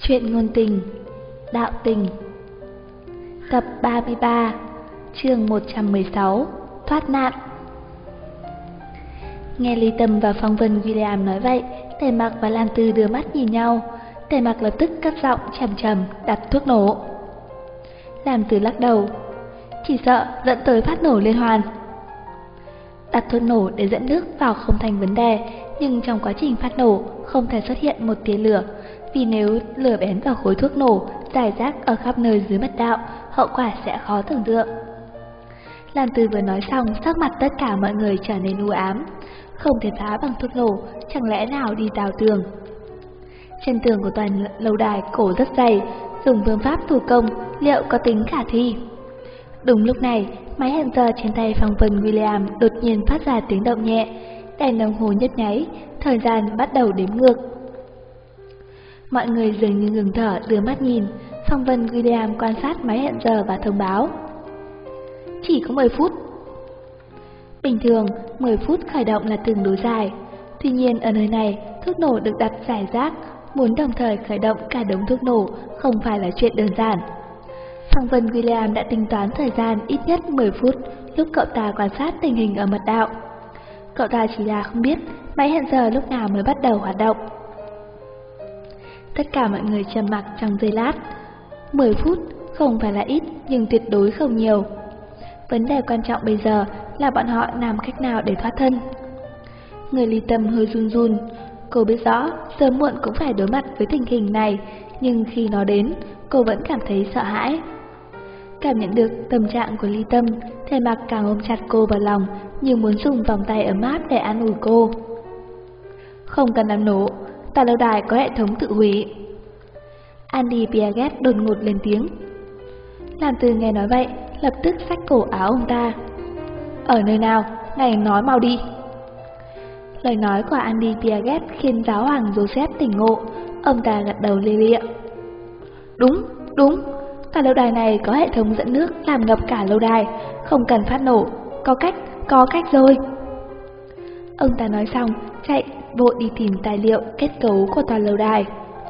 Chuyện ngôn tình, đạo tình. Tập 33, chương 116, thoát nạn. Nghe Ly Tâm và Phong Vân William nói vậy, Tề Mặc và Lan Tư đưa mắt nhìn nhau. Tề Mặc lập tức cất giọng trầm trầm đặt thuốc nổ. Lan Tư lắc đầu, chỉ sợ dẫn tới phát nổ liên hoàn. Đặt thuốc nổ để dẫn nước vào không thành vấn đề, nhưng trong quá trình phát nổ không thể xuất hiện một tia lửa, vì nếu lửa bén vào khối thuốc nổ rải rác ở khắp nơi dưới mật đạo, hậu quả sẽ khó tưởng tượng. Lan Tư vừa nói xong, sắc mặt tất cả mọi người trở nên u ám. Không thể phá bằng thuốc nổ, chẳng lẽ nào đi đào tường? Chân tường của toàn lâu đài cổ rất dày, dùng phương pháp thủ công liệu có tính khả thi? Đúng lúc này, máy hẹn giờ trên tay Phong Vân William đột nhiên phát ra tiếng động nhẹ, đèn đồng hồ nhấp nháy, thời gian bắt đầu đếm ngược. Mọi người dường như ngừng thở đưa mắt nhìn. Phong Vân William quan sát máy hẹn giờ và thông báo, chỉ có 10 phút. Bình thường 10 phút khởi động là tương đối dài, tuy nhiên ở nơi này thuốc nổ được đặt rải rác, muốn đồng thời khởi động cả đống thuốc nổ không phải là chuyện đơn giản. Phong Vân William đã tính toán thời gian ít nhất 10 phút lúc cậu ta quan sát tình hình ở mật đạo. Cậu ta chỉ là không biết máy hẹn giờ lúc nào mới bắt đầu hoạt động. Tất cả mọi người trầm mặc trong giây lát. 10 phút không phải là ít, nhưng tuyệt đối không nhiều. Vấn đề quan trọng bây giờ là bọn họ làm cách nào để thoát thân. Người Ly Tâm hơi run run. Cô biết rõ sớm muộn cũng phải đối mặt với tình hình này, nhưng khi nó đến, cô vẫn cảm thấy sợ hãi. Cảm nhận được tâm trạng của Ly Tâm, Tề Mặc càng ôm chặt cô vào lòng, như muốn dùng vòng tay ấm áp để an ủi cô. Không cần làm nổ, Tà lâu đài có hệ thống tự hủy. Andy Piaget đột ngột lên tiếng. Lan Tư nghe nói vậy, lập tức xách cổ áo ông ta. Ở nơi nào? Ngài nói mau đi. Lời nói của Andy Piaget khiến giáo hoàng Joseph tỉnh ngộ. Ông ta gật đầu lia lịa. Đúng, tà lâu đài này có hệ thống dẫn nước làm ngập cả lâu đài, không cần phát nổ, có cách rồi. Ông ta nói xong, chạy vội đi tìm tài liệu kết cấu của tòa lâu đài.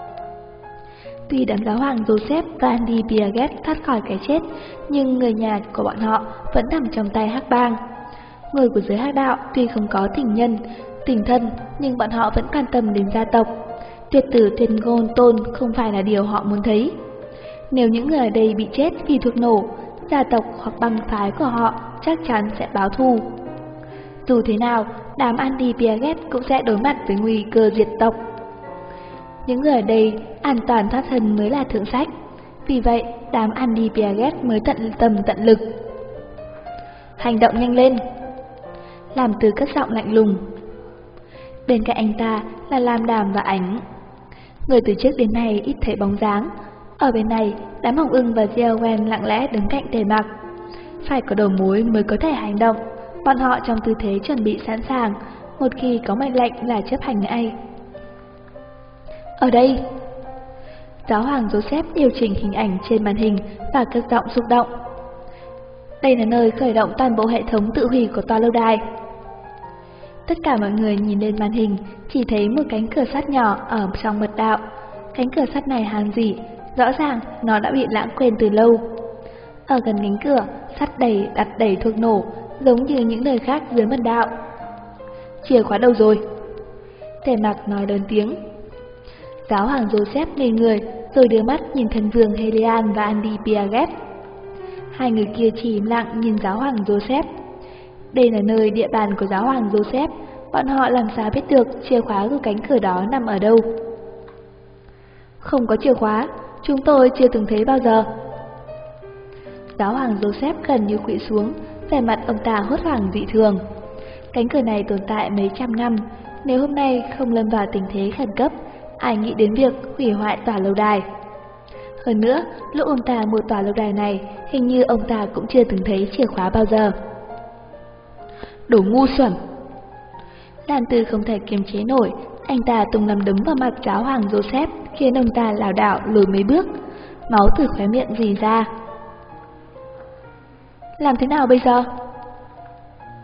Tuy đám giáo hoàng Joseph và Andy Piaget thoát khỏi cái chết, nhưng người nhà của bọn họ vẫn nằm trong tay Hắc Bang. Người của giới Hắc đạo tuy không có tình nhân, tình thân, nhưng bọn họ vẫn quan tâm đến gia tộc. Tuyệt tử tuyệt ngôn tôn không phải là điều họ muốn thấy. Nếu những người ở đây bị chết vì thuốc nổ, gia tộc hoặc băng phái của họ chắc chắn sẽ báo thù. Dù thế nào, đám Andy Piaget cũng sẽ đối mặt với nguy cơ diệt tộc. Những người ở đây an toàn thoát thân mới là thượng sách. Vì vậy, đám Andy Piaget mới tận tâm tận lực. Hành động nhanh lên! Làm Từ cất giọng lạnh lùng. Bên cạnh anh ta là Lam Đàm và Ánh. Người từ trước đến nay ít thấy bóng dáng. Ở bên này, đám Hồng Ưng và Diawen lặng lẽ đứng cạnh Tề Mặc. Phải có đầu mối mới có thể hành động. Bọn họ trong tư thế chuẩn bị sẵn sàng, một khi có mệnh lệnh là chấp hành ngay. Ở đây, giáo hoàng Joseph điều chỉnh hình ảnh trên màn hình và cất giọng xúc động. Đây là nơi khởi động toàn bộ hệ thống tự hủy của tòa lâu đài. Tất cả mọi người nhìn lên màn hình, chỉ thấy một cánh cửa sắt nhỏ ở trong mật đạo. Cánh cửa sắt này hàn rỉ, rõ ràng nó đã bị lãng quên từ lâu. Ở gần cánh cửa, sắt đặt đầy thuốc nổ, giống như những nơi khác dưới mật đạo. Chìa khóa đâu rồi? Tề Mặc nói lớn tiếng. Giáo hoàng Joseph ngây người, rồi đưa mắt nhìn thần vương Helian và Andy Piaget. Hai người kia chỉ im lặng nhìn giáo hoàng Joseph. Đây là nơi địa bàn của giáo hoàng Joseph, bọn họ làm sao biết được chìa khóa của cánh cửa đó nằm ở đâu? Không có chìa khóa, chúng tôi chưa từng thấy bao giờ. Giáo hoàng Joseph gần như khuỵu xuống, vẻ mặt ông ta hốt hoảng dị thường. Cánh cửa này tồn tại mấy trăm năm, nếu hôm nay không lâm vào tình thế khẩn cấp, ai nghĩ đến việc hủy hoại tòa lâu đài. Hơn nữa, lúc ông ta mua tòa lâu đài này, hình như ông ta cũng chưa từng thấy chìa khóa bao giờ. Đồ ngu xuẩn! Lan Tư không thể kiềm chế nổi, anh ta tung nắm đấm vào mặt giáo hoàng Joseph, khiến ông ta lảo đảo lùi mấy bước, máu từ khóe miệng rỉ ra. Làm thế nào bây giờ?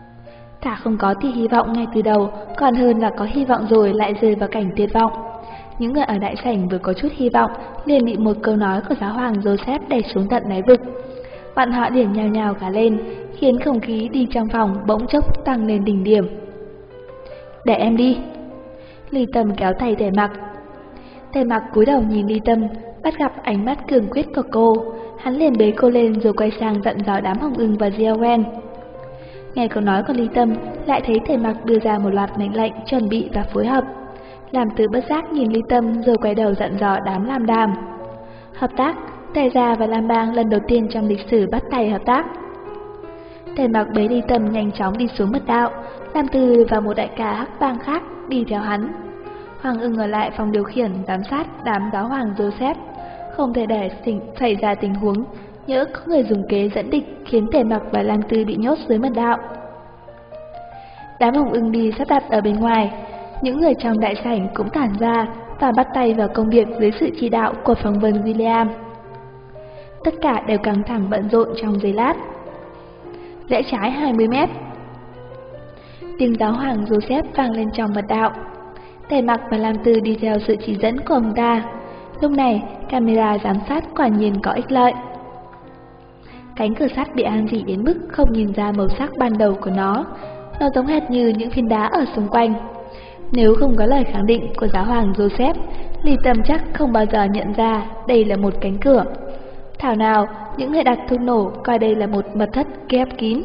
Thà không có tia hy vọng ngay từ đầu, còn hơn là có hy vọng rồi lại rơi vào cảnh tuyệt vọng. Những người ở đại sảnh vừa có chút hy vọng liền bị một câu nói của giáo hoàng Joseph đẩy xuống tận đáy vực. Bọn họ liền nhào nhào cả lên, khiến không khí đi trong phòng bỗng chốc tăng lên đỉnh điểm. Để em đi. Ly Tâm kéo tay Tề Mặc. Tề Mặc cúi đầu nhìn Ly Tâm, bắt gặp ánh mắt cường quyết của cô, hắn liền bế cô lên rồi quay sang dặn dò đám Hồng Ưng và Diawen. Nghe câu nói của Ly Tâm, lại thấy Tề Mặc đưa ra một loạt mệnh lệnh chuẩn bị và phối hợp. Làm Từ bất giác nhìn Ly Tâm rồi quay đầu dặn dò đám Lam Đàm. Hợp tác, Tề gia và Lam Bang lần đầu tiên trong lịch sử bắt tay hợp tác. Tề Mặc bế Ly Tâm nhanh chóng đi xuống mật đạo, Lam Từ và một đại ca Hắc Bang khác đi theo hắn. Hoàng Ưng ở lại phòng điều khiển giám sát đám giáo hoàng Joseph, không thể để xảy ra tình huống nhỡ có người dùng kế dẫn địch khiến Tề Mặc và Lam Tư bị nhốt dưới mật đạo. Đám Hồng Ưng đi sắp đặt ở bên ngoài, những người trong đại sảnh cũng tản ra và bắt tay vào công việc dưới sự chỉ đạo của phóng viên William. Tất cả đều căng thẳng bận rộn trong giây lát. Rẽ trái 20 mét. Tiếng giáo hoàng Joseph vang lên trong mật đạo. Tề Mặc và Lam Tư đi theo sự chỉ dẫn của ông ta. Lúc này, camera giám sát quả nhiên có ích lợi. Cánh cửa sắt bị an dị đến mức không nhìn ra màu sắc ban đầu của nó giống hệt như những phiến đá ở xung quanh. Nếu không có lời khẳng định của giáo hoàng Joseph, Ly Tâm chắc không bao giờ nhận ra đây là một cánh cửa. Thảo nào, những người đặt thuốc nổ coi đây là một mật thất khép kín.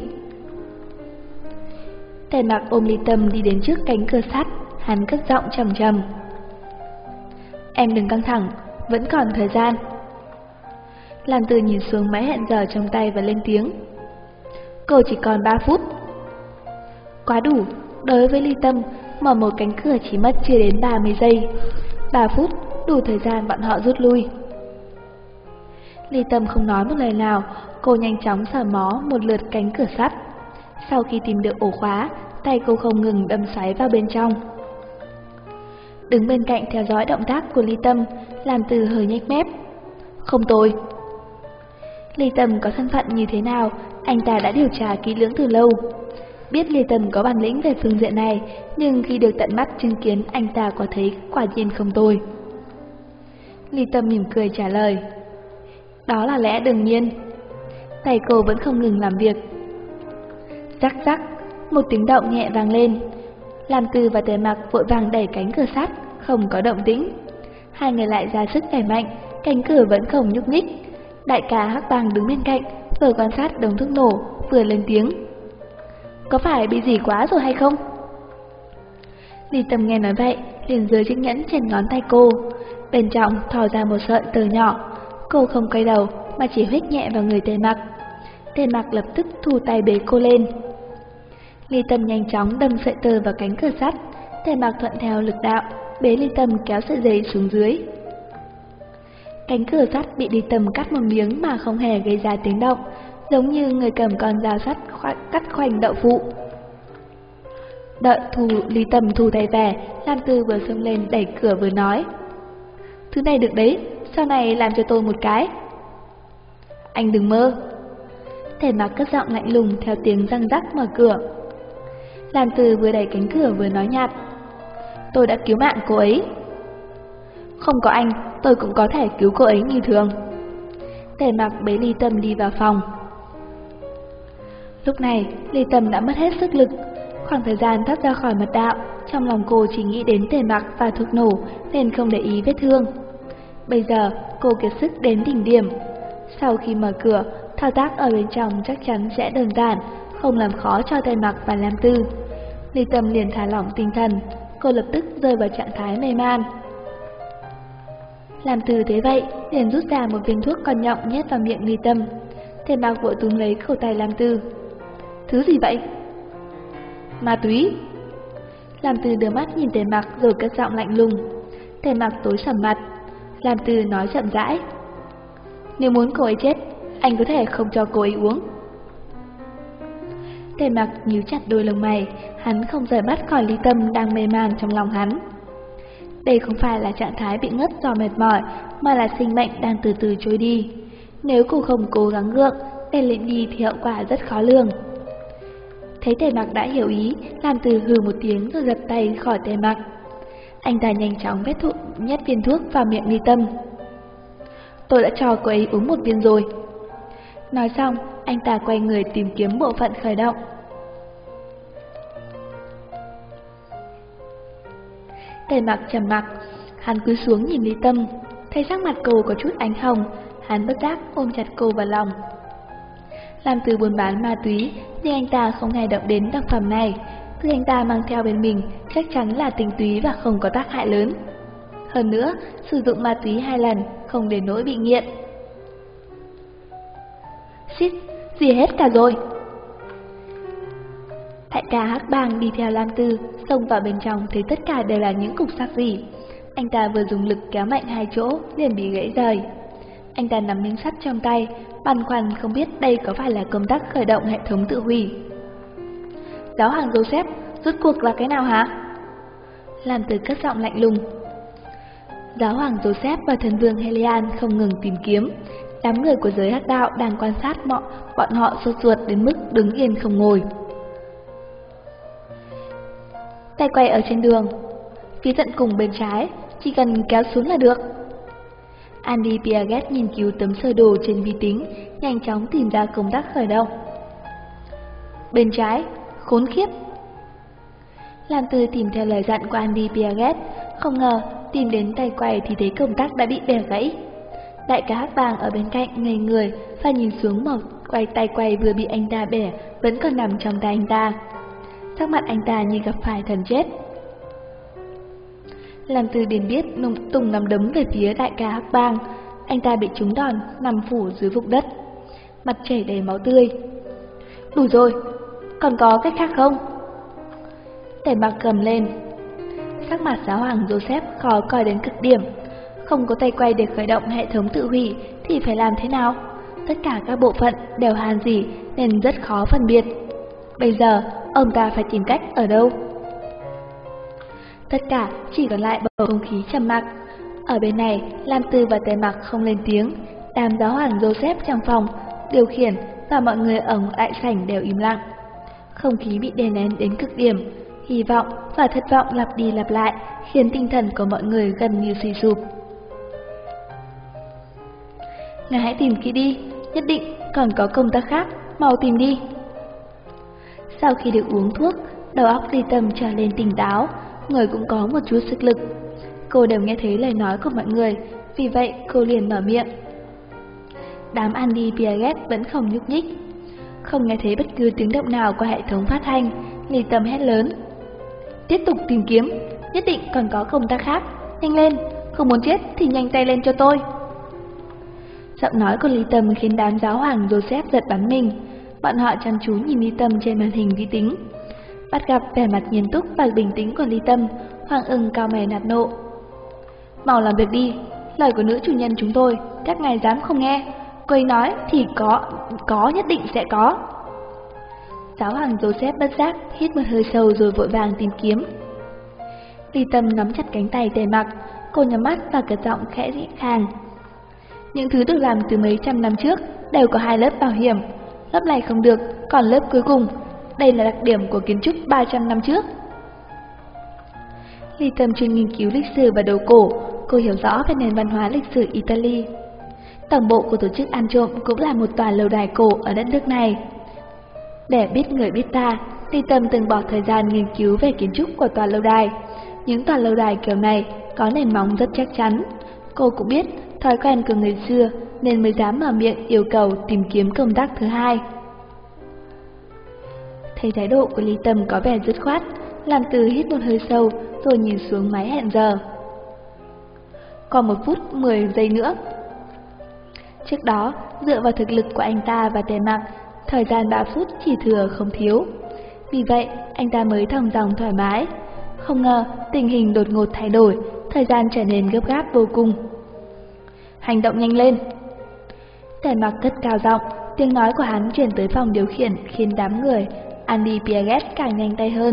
Tề Mặc ôm Ly Tâm đi đến trước cánh cửa sắt, hắn cất giọng trầm trầm. Em đừng căng thẳng, vẫn còn thời gian. Lam Từ nhìn xuống máy hẹn giờ trong tay và lên tiếng. Cô chỉ còn 3 phút. Quá đủ, đối với Ly Tâm, mở một cánh cửa chỉ mất chưa đến 30 giây. 3 phút, đủ thời gian bọn họ rút lui. Ly Tâm không nói một lời nào, cô nhanh chóng sờ mó một lượt cánh cửa sắt. Sau khi tìm được ổ khóa, tay cô không ngừng đâm xoáy vào bên trong. Đứng bên cạnh theo dõi động tác của Ly Tâm, Lam Từ hơi nhếch mép. Không tồi. Ly Tâm có thân phận như thế nào, anh ta đã điều tra kỹ lưỡng từ lâu. Biết Ly Tâm có bản lĩnh về phương diện này, nhưng khi được tận mắt chứng kiến anh ta có thấy quả nhiên không tồi. Ly Tâm mỉm cười trả lời. Đó là lẽ đương nhiên. Tay cô vẫn không ngừng làm việc. Rắc rắc, một tiếng động nhẹ vang lên. Lam Tư và Tề Mặc vội vàng đẩy cánh cửa sắt, không có động tĩnh. Hai người lại ra sức đẩy mạnh, cánh cửa vẫn không nhúc nhích. Đại ca Hắc Bang đứng bên cạnh, vừa quan sát đống thuốc nổ, vừa lên tiếng. Có phải bị gì quá rồi hay không? Ly Tâm nghe nói vậy, liền giơ chiếc nhẫn trên ngón tay cô. Bên trong thò ra một sợi tơ nhỏ. Cô không quay đầu mà chỉ huých nhẹ vào người Tề Mặc. Tề Mặc lập tức thu tay bế cô lên. Ly Tâm nhanh chóng đâm sợi tơ vào cánh cửa sắt. Tề Mặc thuận theo lực đạo, bế Ly Tâm kéo sợi dây xuống dưới. Cánh cửa sắt bị Ly Tâm cắt một miếng mà không hề gây ra tiếng động, giống như người cầm con dao sắt cắt khoanh đậu phụ. Đợi Ly Tâm thu tay về, Lam Tư vừa xông lên đẩy cửa vừa nói. Thứ này được đấy, sau này làm cho tôi một cái. Anh đừng mơ. Tề Mặc cất giọng lạnh lùng theo tiếng răng rắc mở cửa. Lam Tư vừa đẩy cánh cửa vừa nói nhạt. Tôi đã cứu mạng cô ấy. Không có anh, tôi cũng có thể cứu cô ấy như thường. Tề Mặc bế Ly Tâm đi vào phòng. Lúc này, Ly Tâm đã mất hết sức lực. Khoảng thời gian thoát ra khỏi mật đạo, trong lòng cô chỉ nghĩ đến Tề Mặc và thuốc nổ nên không để ý vết thương. Bây giờ, cô kiệt sức đến đỉnh điểm. Sau khi mở cửa, thao tác ở bên trong chắc chắn sẽ đơn giản, không làm khó cho Tề Mặc và Lam Tư. Ly Tâm liền thả lỏng tinh thần, cô lập tức rơi vào trạng thái mê man. Lam Tư thế vậy, liền rút ra một viên thuốc con nhộng nhét vào miệng Ly Tâm. Tề Mặc vội túm lấy cổ tay Lam Tư. Thứ gì vậy? Ma túy. Lam Tư đưa mắt nhìn Tề Mặc rồi cất giọng lạnh lùng. Tề Mặc tối sầm mặt. Lam Tư nói chậm rãi. Nếu muốn cô ấy chết, anh có thể không cho cô ấy uống. Tề Mặc nhíu chặt đôi lông mày, hắn không rời mắt khỏi Ly Tâm đang mê man trong lòng hắn. Đây không phải là trạng thái bị ngất do mệt mỏi, mà là sinh mệnh đang từ từ trôi đi. Nếu cô không cố gắng gượng, để lịm đi thì hậu quả rất khó lường. Thấy Tề Mặc đã hiểu ý, Lam Từ hừ một tiếng rồi giật tay khỏi Tề Mặc. Anh ta nhanh chóng nhét viên thuốc vào miệng Ly Tâm. Tôi đã cho cô ấy uống một viên rồi. Nói xong, anh ta quay người tìm kiếm bộ phận khởi động. Tề Mặc trầm mặc, hắn cúi xuống nhìn Ly Tâm, thấy sắc mặt cô có chút ánh hồng, hắn bất giác ôm chặt cô vào lòng. Làm Từ buôn bán ma túy, nhưng anh ta không hề động đến đặc phẩm này. Thứ anh ta mang theo bên mình chắc chắn là tinh túy và không có tác hại lớn. Hơn nữa, sử dụng ma túy 2 lần không đến nỗi bị nghiện. Xít, gì hết cả rồi. Đại ca Hắc Bang đi theo Lam Tư, xông vào bên trong thấy tất cả đều là những cục sắt rỉ. Anh ta vừa dùng lực kéo mạnh 2 chỗ liền bị gãy rời. Anh ta nắm miếng sắt trong tay, băn khoăn không biết đây có phải là công tắc khởi động hệ thống tự hủy. Giáo hoàng Joseph, rốt cuộc là cái nào hả? Lam Tư cất giọng lạnh lùng. Giáo hoàng Joseph và thần vương Helian không ngừng tìm kiếm. Đám người của giới hắc đạo đang quan sát bọn họ sốt ruột đến mức đứng yên không ngồi. Tay quay ở trên đường, phía tận cùng bên trái, chỉ cần kéo xuống là được. Andy Piaget nghiên cứu tấm sơ đồ trên vi tính, nhanh chóng tìm ra công tắc khởi động. Bên trái, khốn khiếp. Lam Tư tìm theo lời dặn của Andy Piaget, không ngờ tìm đến tay quay thì thấy công tắc đã bị bẻ gãy. Đại ca Hắc Bang ở bên cạnh ngây người và nhìn xuống một tay quay vừa bị anh ta bẻ vẫn còn nằm trong tay anh ta. Sắc mặt anh ta như gặp phải thần chết. Lam Tư liền biết tung nắm đấm về phía đại ca Hắc Bang. Anh ta bị trúng đòn, nằm phủ dưới vũng đất, mặt chảy đầy máu tươi. Đủ rồi, còn có cách khác không? Tề Mặc gầm lên. Sắc mặt giáo hoàng Joseph khó coi đến cực điểm. Không có tay quay để khởi động hệ thống tự hủy thì phải làm thế nào? Tất cả các bộ phận đều hàn rỉ nên rất khó phân biệt. Bây giờ, ông ta phải tìm cách ở đâu? Tất cả chỉ còn lại bầu không khí trầm mặc. Ở bên này, Lam Tư và Tề Mặc không lên tiếng. Đám giáo hoàng Joseph trong phòng, điều khiển và mọi người ở đại sảnh đều im lặng. Không khí bị đè nén đến cực điểm. Hy vọng và thất vọng lặp đi lặp lại, khiến tinh thần của mọi người gần như suy sụp. Ngài hãy tìm kỹ đi, nhất định còn có công tác khác, mau tìm đi. Sau khi được uống thuốc, đầu óc Ly Tâm trở lên tỉnh táo, người cũng có một chút sức lực. Cô đều nghe thấy lời nói của mọi người, vì vậy cô liền mở miệng. Đám Andy Piaget vẫn không nhúc nhích. Không nghe thấy bất cứ tiếng động nào qua hệ thống phát thanh, Ly Tâm hét lớn. Tiếp tục tìm kiếm, nhất định còn có công tác khác, nhanh lên, không muốn chết thì nhanh tay lên cho tôi. Giọng nói của Ly Tâm khiến đám giáo hoàng Joseph giật bắn mình. Bọn họ chăm chú nhìn Ly Tâm trên màn hình vi tính. Bắt gặp vẻ mặt nghiêm túc và bình tĩnh của Ly Tâm, Hoàng Ưng cao mày nạt nộ. Mau làm việc đi, lời của nữ chủ nhân chúng tôi, các ngài dám không nghe. Cô ấy nói thì có nhất định sẽ có. Giáo hoàng Joseph bất giác hít một hơi sâu rồi vội vàng tìm kiếm. Ly Tâm nắm chặt cánh tay Tề Mặc, cô nhắm mắt và cất giọng khẽ khàng. Những thứ được làm từ mấy trăm năm trước đều có 2 lớp bảo hiểm. Lớp này không được, còn lớp cuối cùng. Đây là đặc điểm của kiến trúc 300 năm trước. Ly Tâm chuyên nghiên cứu lịch sử và đồ cổ, cô hiểu rõ về nền văn hóa lịch sử Italy. Tổng bộ của tổ chức ăn trộm cũng là một tòa lâu đài cổ ở đất nước này. Để biết người biết ta, Ly Tâm từng bỏ thời gian nghiên cứu về kiến trúc của tòa lâu đài. Những tòa lâu đài kiểu này có nền móng rất chắc chắn. Cô cũng biết thói quen của người xưa nên mới dám mở miệng yêu cầu tìm kiếm công tác thứ hai. Thấy thái độ của Ly Tâm có vẻ dứt khoát, Lam Tư hít một hơi sâu rồi nhìn xuống máy hẹn giờ. Còn 1 phút 10 giây nữa. Trước đó, dựa vào thực lực của anh ta và Tề Mặc, thời gian 3 phút chỉ thừa không thiếu. Vì vậy, anh ta mới thong dong thoải mái. Không ngờ, tình hình đột ngột thay đổi, thời gian trở nên gấp gáp vô cùng. Hành động nhanh lên! Tề Mặc cất cao giọng, tiếng nói của hắn truyền tới phòng điều khiển khiến đám người Andy Piaget càng nhanh tay hơn.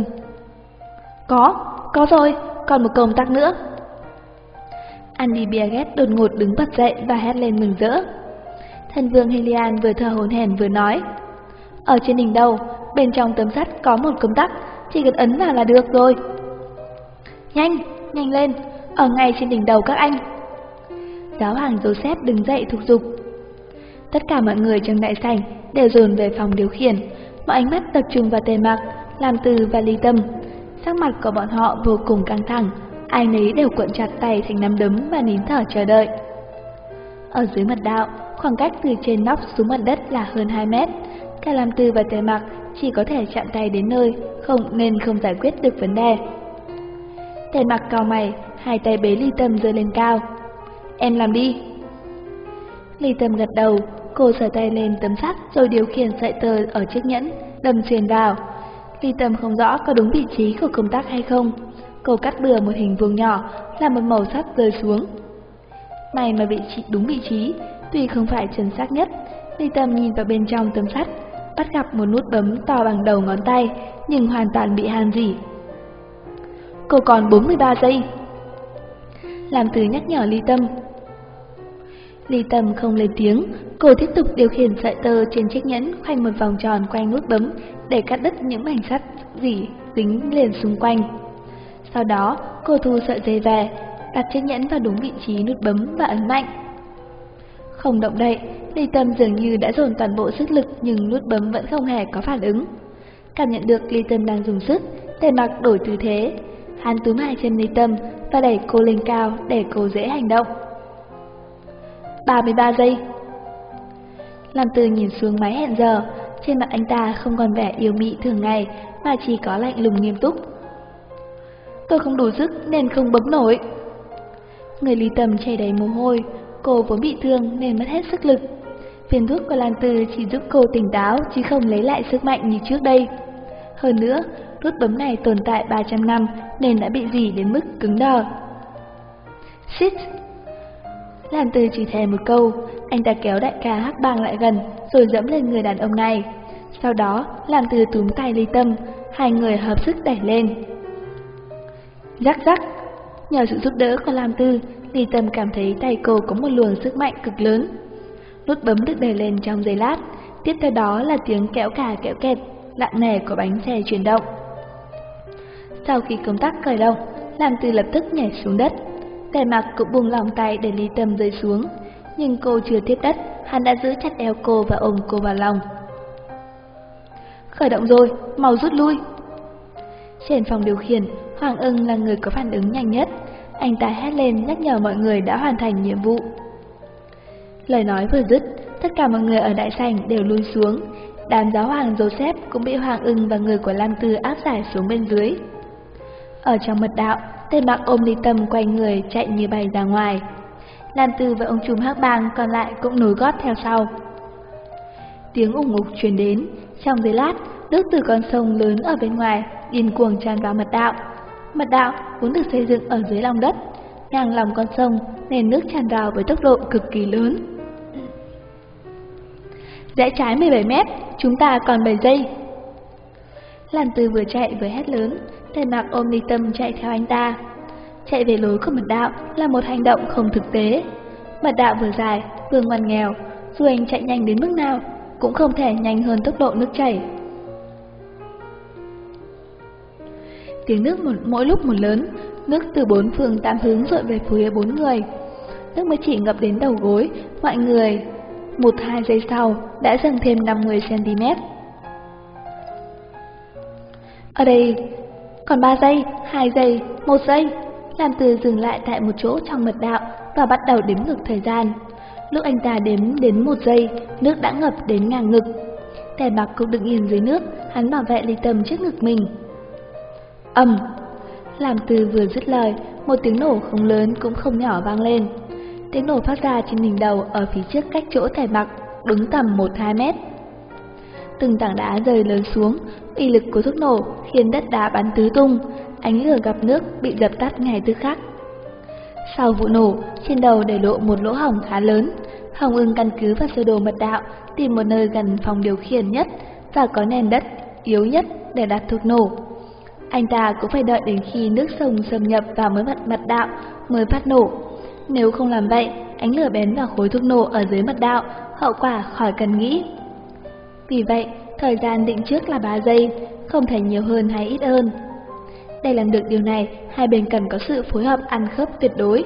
Có rồi, còn một công tắc nữa. Andy Piaget đột ngột đứng bật dậy và hét lên mừng rỡ. Thần vương Helian vừa thở hổn hển vừa nói. Ở trên đỉnh đầu, bên trong tấm sắt có một công tắc, chỉ cần ấn vào là được rồi. Nhanh, nhanh lên, ở ngay trên đỉnh đầu các anh. Giáo hoàng Joseph đứng dậy thúc giục. Tất cả mọi người trong đại sảnh đều dồn về phòng điều khiển, mọi ánh mắt tập trung vào Tề Mặc, Lam Tư và Ly Tâm. Sắc mặt của bọn họ vô cùng căng thẳng, ai nấy đều cuộn chặt tay thành nắm đấm và nín thở chờ đợi. Ở dưới mật đạo, khoảng cách từ trên nóc xuống mặt đất là hơn 2 mét. Cả Lam Tư và Tề Mặc chỉ có thể chạm tay đến nơi, nên không giải quyết được vấn đề. Tề Mặc cau mày, hai tay bế Ly Tâm giơ lên cao. Em làm đi. Ly Tâm gật đầu, cô sờ tay lên tấm sắt rồi điều khiển sợi tơ ở chiếc nhẫn, đâm xuyên vào. Ly Tâm không rõ có đúng vị trí của công tắc hay không. Cô cắt bừa một hình vuông nhỏ, làm một mẩu sắt rơi xuống. May mà đúng vị trí, tuy không phải chuẩn xác nhất. Ly Tâm nhìn vào bên trong tấm sắt, bắt gặp một nút bấm to bằng đầu ngón tay, nhưng hoàn toàn bị hàn rỉ. Cô còn 43 giây. Lam Tư nhắc nhở Ly Tâm. Ly Tâm không lên tiếng, cô tiếp tục điều khiển sợi tơ trên chiếc nhẫn khoanh một vòng tròn quanh nút bấm để cắt đứt những mảnh sắt rỉ dính liền xung quanh. Sau đó, cô thu sợi dây về, đặt chiếc nhẫn vào đúng vị trí nút bấm và ấn mạnh. Không động đậy, Ly Tâm dường như đã dồn toàn bộ sức lực nhưng nút bấm vẫn không hề có phản ứng. Cảm nhận được Ly Tâm đang dùng sức, Tề Mặc đổi tư thế. Hắn túm hai chân Ly Tâm và đẩy cô lên cao để cô dễ hành động. 33 giây. Lam Tư nhìn xuống máy hẹn giờ, trên mặt anh ta không còn vẻ yêu mị thường ngày mà chỉ có lạnh lùng nghiêm túc. Tôi không đủ sức nên không bấm nổi. Người Ly Tâm chảy đầy mồ hôi, cô vốn bị thương nên mất hết sức lực. Viên thuốc của Lam Tư chỉ giúp cô tỉnh táo chứ không lấy lại sức mạnh như trước đây. Hơn nữa, nút bấm này tồn tại 300 năm nên đã bị rỉ đến mức cứng đờ. Shit! Lam Tư chỉ thề một câu, anh ta kéo đại ca Hắc Bang lại gần rồi dẫm lên người đàn ông này. Sau đó, Lam Tư túm tay Ly Tâm, hai người hợp sức đẩy lên. Rắc rắc! Nhờ sự giúp đỡ của Lam Tư, Ly Tâm cảm thấy tay cô có một luồng sức mạnh cực lớn. Nút bấm được đẩy lên trong giây lát, tiếp theo đó là tiếng kéo cà kéo kẹt, nặng nề của bánh xe chuyển động. Sau khi công tắc khởi động, Lam Tư lập tức nhảy xuống đất. Tề Mặc cũng buông lỏng tay để Ly Tâm rơi xuống, nhưng cô chưa tiếp đất, hắn đã giữ chặt eo cô và ôm cô vào lòng. Khởi động rồi, mau rút lui. Trên phòng điều khiển, Hoàng Ưng là người có phản ứng nhanh nhất. Anh ta hét lên nhắc nhở mọi người đã hoàn thành nhiệm vụ. Lời nói vừa dứt, tất cả mọi người ở đại sảnh đều lui xuống. Đám giáo hoàng Joseph cũng bị Hoàng Ưng và người của Lam Tư áp giải xuống bên dưới. Ở trong mật đạo, Tề Mặc ôm Ly Tâm quay người chạy như bay ra ngoài. Lam Tư và ông trùm Hắc Bang còn lại cũng nối gót theo sau. Tiếng ủng ục truyền đến, trong giây lát, nước từ con sông lớn ở bên ngoài điên cuồng tràn vào mật đạo. Mật đạo vốn được xây dựng ở dưới lòng đất, ngang lòng con sông nên nước tràn vào với tốc độ cực kỳ lớn. Rẽ trái 17 mét, chúng ta còn 7 giây. Lam Tư vừa chạy vừa hét lớn, Tề Mặc ôm Ly Tâm chạy theo anh ta. Chạy về lối của mật đạo là một hành động không thực tế. Mật đạo vừa dài vừa ngoằn nghèo, dù anh chạy nhanh đến mức nào cũng không thể nhanh hơn tốc độ nước chảy. Tiếng nước mỗi lúc một lớn, nước từ bốn phương tám hướng dội về phía bốn người. Nước mới chỉ ngập đến đầu gối, mọi người 1-2 giây sau đã dâng thêm 50 cm. Ở đây còn 3 giây, 2 giây, 1 giây. Lam Tư dừng lại tại một chỗ trong mật đạo và bắt đầu đếm ngược thời gian. Lúc anh ta đếm đến 1 giây, nước đã ngập đến ngang ngực. Tề Mặc cũng đứng yên dưới nước, hắn bảo vệ Ly Tâm trước ngực mình. Ầm! Lam Tư vừa dứt lời, một tiếng nổ không lớn cũng không nhỏ vang lên. Tiếng nổ phát ra trên đỉnh đầu ở phía trước cách chỗ Tề Mặc đứng tầm 1-2 mét. Từng tảng đá rơi lớn xuống, uy lực của thuốc nổ khiến đất đá bắn tứ tung, ánh lửa gặp nước bị dập tắt ngay tức khắc. Sau vụ nổ, trên đầu để lộ một lỗ hổng khá lớn. Hồng Ưng căn cứ vào sơ đồ mật đạo, tìm một nơi gần phòng điều khiển nhất và có nền đất yếu nhất để đặt thuốc nổ. Anh ta cũng phải đợi đến khi nước sông xâm nhập vào mật đạo mới phát nổ. Nếu không làm vậy, ánh lửa bén vào khối thuốc nổ ở dưới mật đạo, hậu quả khỏi cần nghĩ. Vì vậy, thời gian định trước là 3 giây, không thể nhiều hơn hay ít hơn. Để làm được điều này, hai bên cần có sự phối hợp ăn khớp tuyệt đối.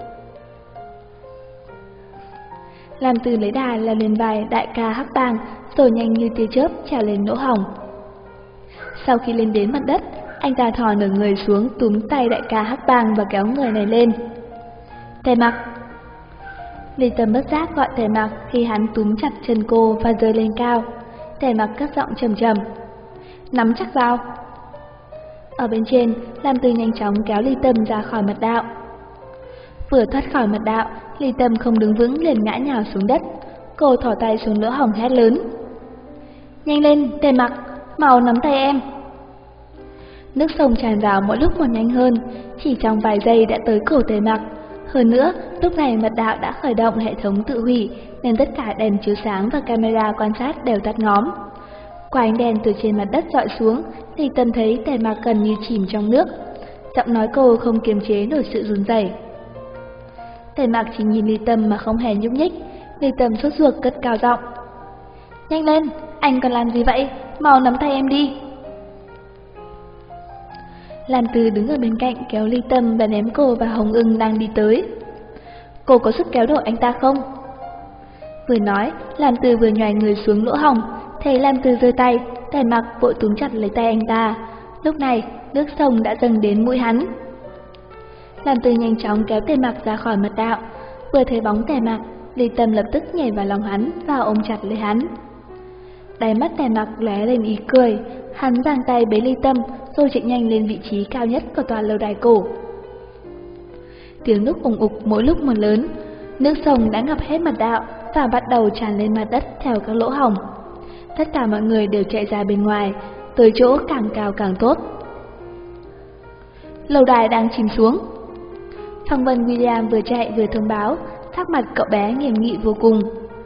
Lam Tư lấy đà leo lên vai đại ca Hắc Bang, rồi nhanh như tia chớp trèo lên lỗ hổng. Sau khi lên đến mặt đất, anh ta thò nửa người xuống túm tay đại ca Hắc Bang và kéo người này lên. Tề Mặc. Ly Tâm bất giác gọi Tề Mặc khi hắn túm chặt chân cô và rơi lên cao. Tề Mặc cất giọng trầm trầm. Nắm chắc vào. Ở bên trên, Lam Tư nhanh chóng kéo Ly Tâm ra khỏi mật đạo. Vừa thoát khỏi mật đạo, Ly Tâm không đứng vững liền ngã nhào xuống đất. Cô thò tay xuống lỗ hổng hét lớn. Nhanh lên, Tề Mặc, mau nắm tay em. Nước sông tràn vào mỗi lúc một nhanh hơn, chỉ trong vài giây đã tới cổ Tề Mặc. Hơn nữa, lúc này mật đạo đã khởi động hệ thống tự hủy, nên tất cả đèn chiếu sáng và camera quan sát đều tắt ngóm. Qua ánh đèn từ trên mặt đất dọi xuống, Ly Tâm thấy Tề Mặc gần như chìm trong nước. Giọng nói cô không kiềm chế nổi sự run rẩy. Tề Mặc chỉ nhìn Ly Tâm mà không hề nhúc nhích. Ly Tâm sốt ruột cất cao giọng. Nhanh lên, anh còn làm gì vậy? Mau nắm tay em đi. Lam Tư đứng ở bên cạnh kéo Ly Tâm và ném cô và Hồng Ưng đang đi tới. Cô có sức kéo nổi anh ta không? Vừa nói, Lam Tư vừa nhoài người xuống lỗ hổng. Thấy Lam Tư giơ tay, Tề Mặc vội túm chặt lấy tay anh ta. Lúc này, nước sông đã dâng đến mũi hắn. Lam Tư nhanh chóng kéo Tề Mặc ra khỏi mật đạo. Vừa thấy bóng Tề Mặc, Ly Tâm lập tức nhảy vào lòng hắn và ôm chặt lấy hắn. Đáy mắt Tề Mặc lóe lên ý cười, hắn giang tay bế Ly Tâm rồi chạy nhanh lên vị trí cao nhất của tòa lâu đài cổ. Tiếng nước ùng ục mỗi lúc một lớn, nước sông đã ngập hết mật đạo và bắt đầu tràn lên mặt đất theo các lỗ hổng. Tất cả mọi người đều chạy ra bên ngoài, tới chỗ càng cao càng tốt. Lâu đài đang chìm xuống. Phong Vân William vừa chạy vừa thông báo, sắc mặt cậu bé nghiêm nghị vô cùng.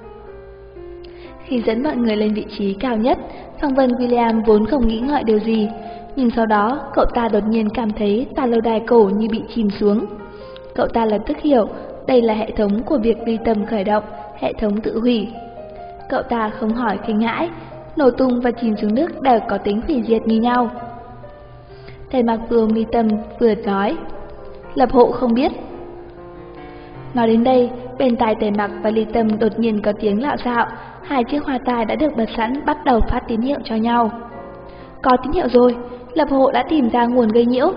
Khi dẫn mọi người lên vị trí cao nhất, Phong Vân William vốn không nghĩ ngợi điều gì, nhưng sau đó cậu ta đột nhiên cảm thấy tòa lâu đài cổ như bị chìm xuống. Cậu ta lập tức hiểu đây là hệ thống của việc Ly Tâm khởi động, hệ thống tự hủy. Cậu ta không hỏi kinh hãi, nổ tung và chìm xuống nước đều có tính hủy diệt như nhau. Tề Mặc vừa ôm Ly Tâm vừa nói, lập hộ không biết. Nói đến đây, bên tai Tề Mặc và Ly Tâm đột nhiên có tiếng lạo xạo, hai chiếc hoa tai đã được bật sẵn bắt đầu phát tín hiệu cho nhau. Có tín hiệu rồi, lập hộ đã tìm ra nguồn gây nhiễu.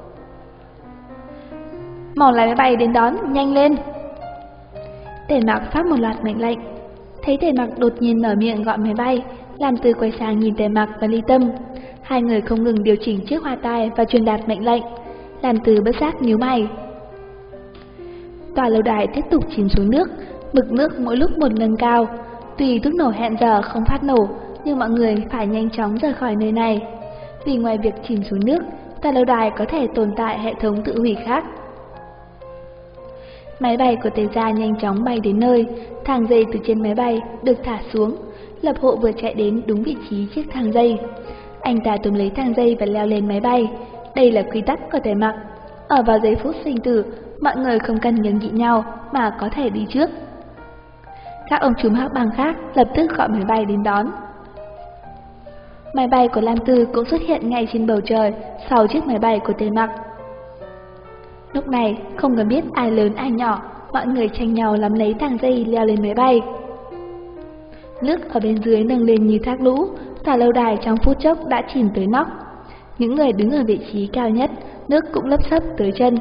Mau lái máy bay đến đón, nhanh lên. Tề Mặc phát một loạt mệnh lệnh. Thấy Tề Mặc đột nhiên mở miệng gọi máy bay, Lam Tư quay sang nhìn Tề Mặc và Ly Tâm. Hai người không ngừng điều chỉnh chiếc hoa tai và truyền đạt mệnh lệnh. Lam Tư bất giác nhíu mày. Tòa lâu đài tiếp tục chìm xuống nước, mực nước mỗi lúc một nâng cao. Tuy thuốc nổ hẹn giờ không phát nổ, nhưng mọi người phải nhanh chóng rời khỏi nơi này. Vì ngoài việc chìm xuống nước, tòa lâu đài có thể tồn tại hệ thống tự hủy khác. Máy bay của Tề gia nhanh chóng bay đến nơi, thang dây từ trên máy bay được thả xuống. Lập hộ vừa chạy đến đúng vị trí chiếc thang dây. Anh ta túm lấy thang dây và leo lên máy bay. Đây là quy tắc của Tề Mặc. Ở vào giây phút sinh tử, mọi người không cần nhường nhịn nhau mà có thể đi trước. Các ông trùm Hắc Bang khác lập tức gọi máy bay đến đón. Máy bay của Lam Tư cũng xuất hiện ngay trên bầu trời sau chiếc máy bay của Tề Mặc. Lúc này, không cần biết ai lớn ai nhỏ, mọi người tranh nhau nắm lấy thang dây leo lên máy bay. Nước ở bên dưới nâng lên như thác lũ, tòa lâu đài trong phút chốc đã chìm tới nóc. Những người đứng ở vị trí cao nhất, nước cũng lấp xấp tới chân.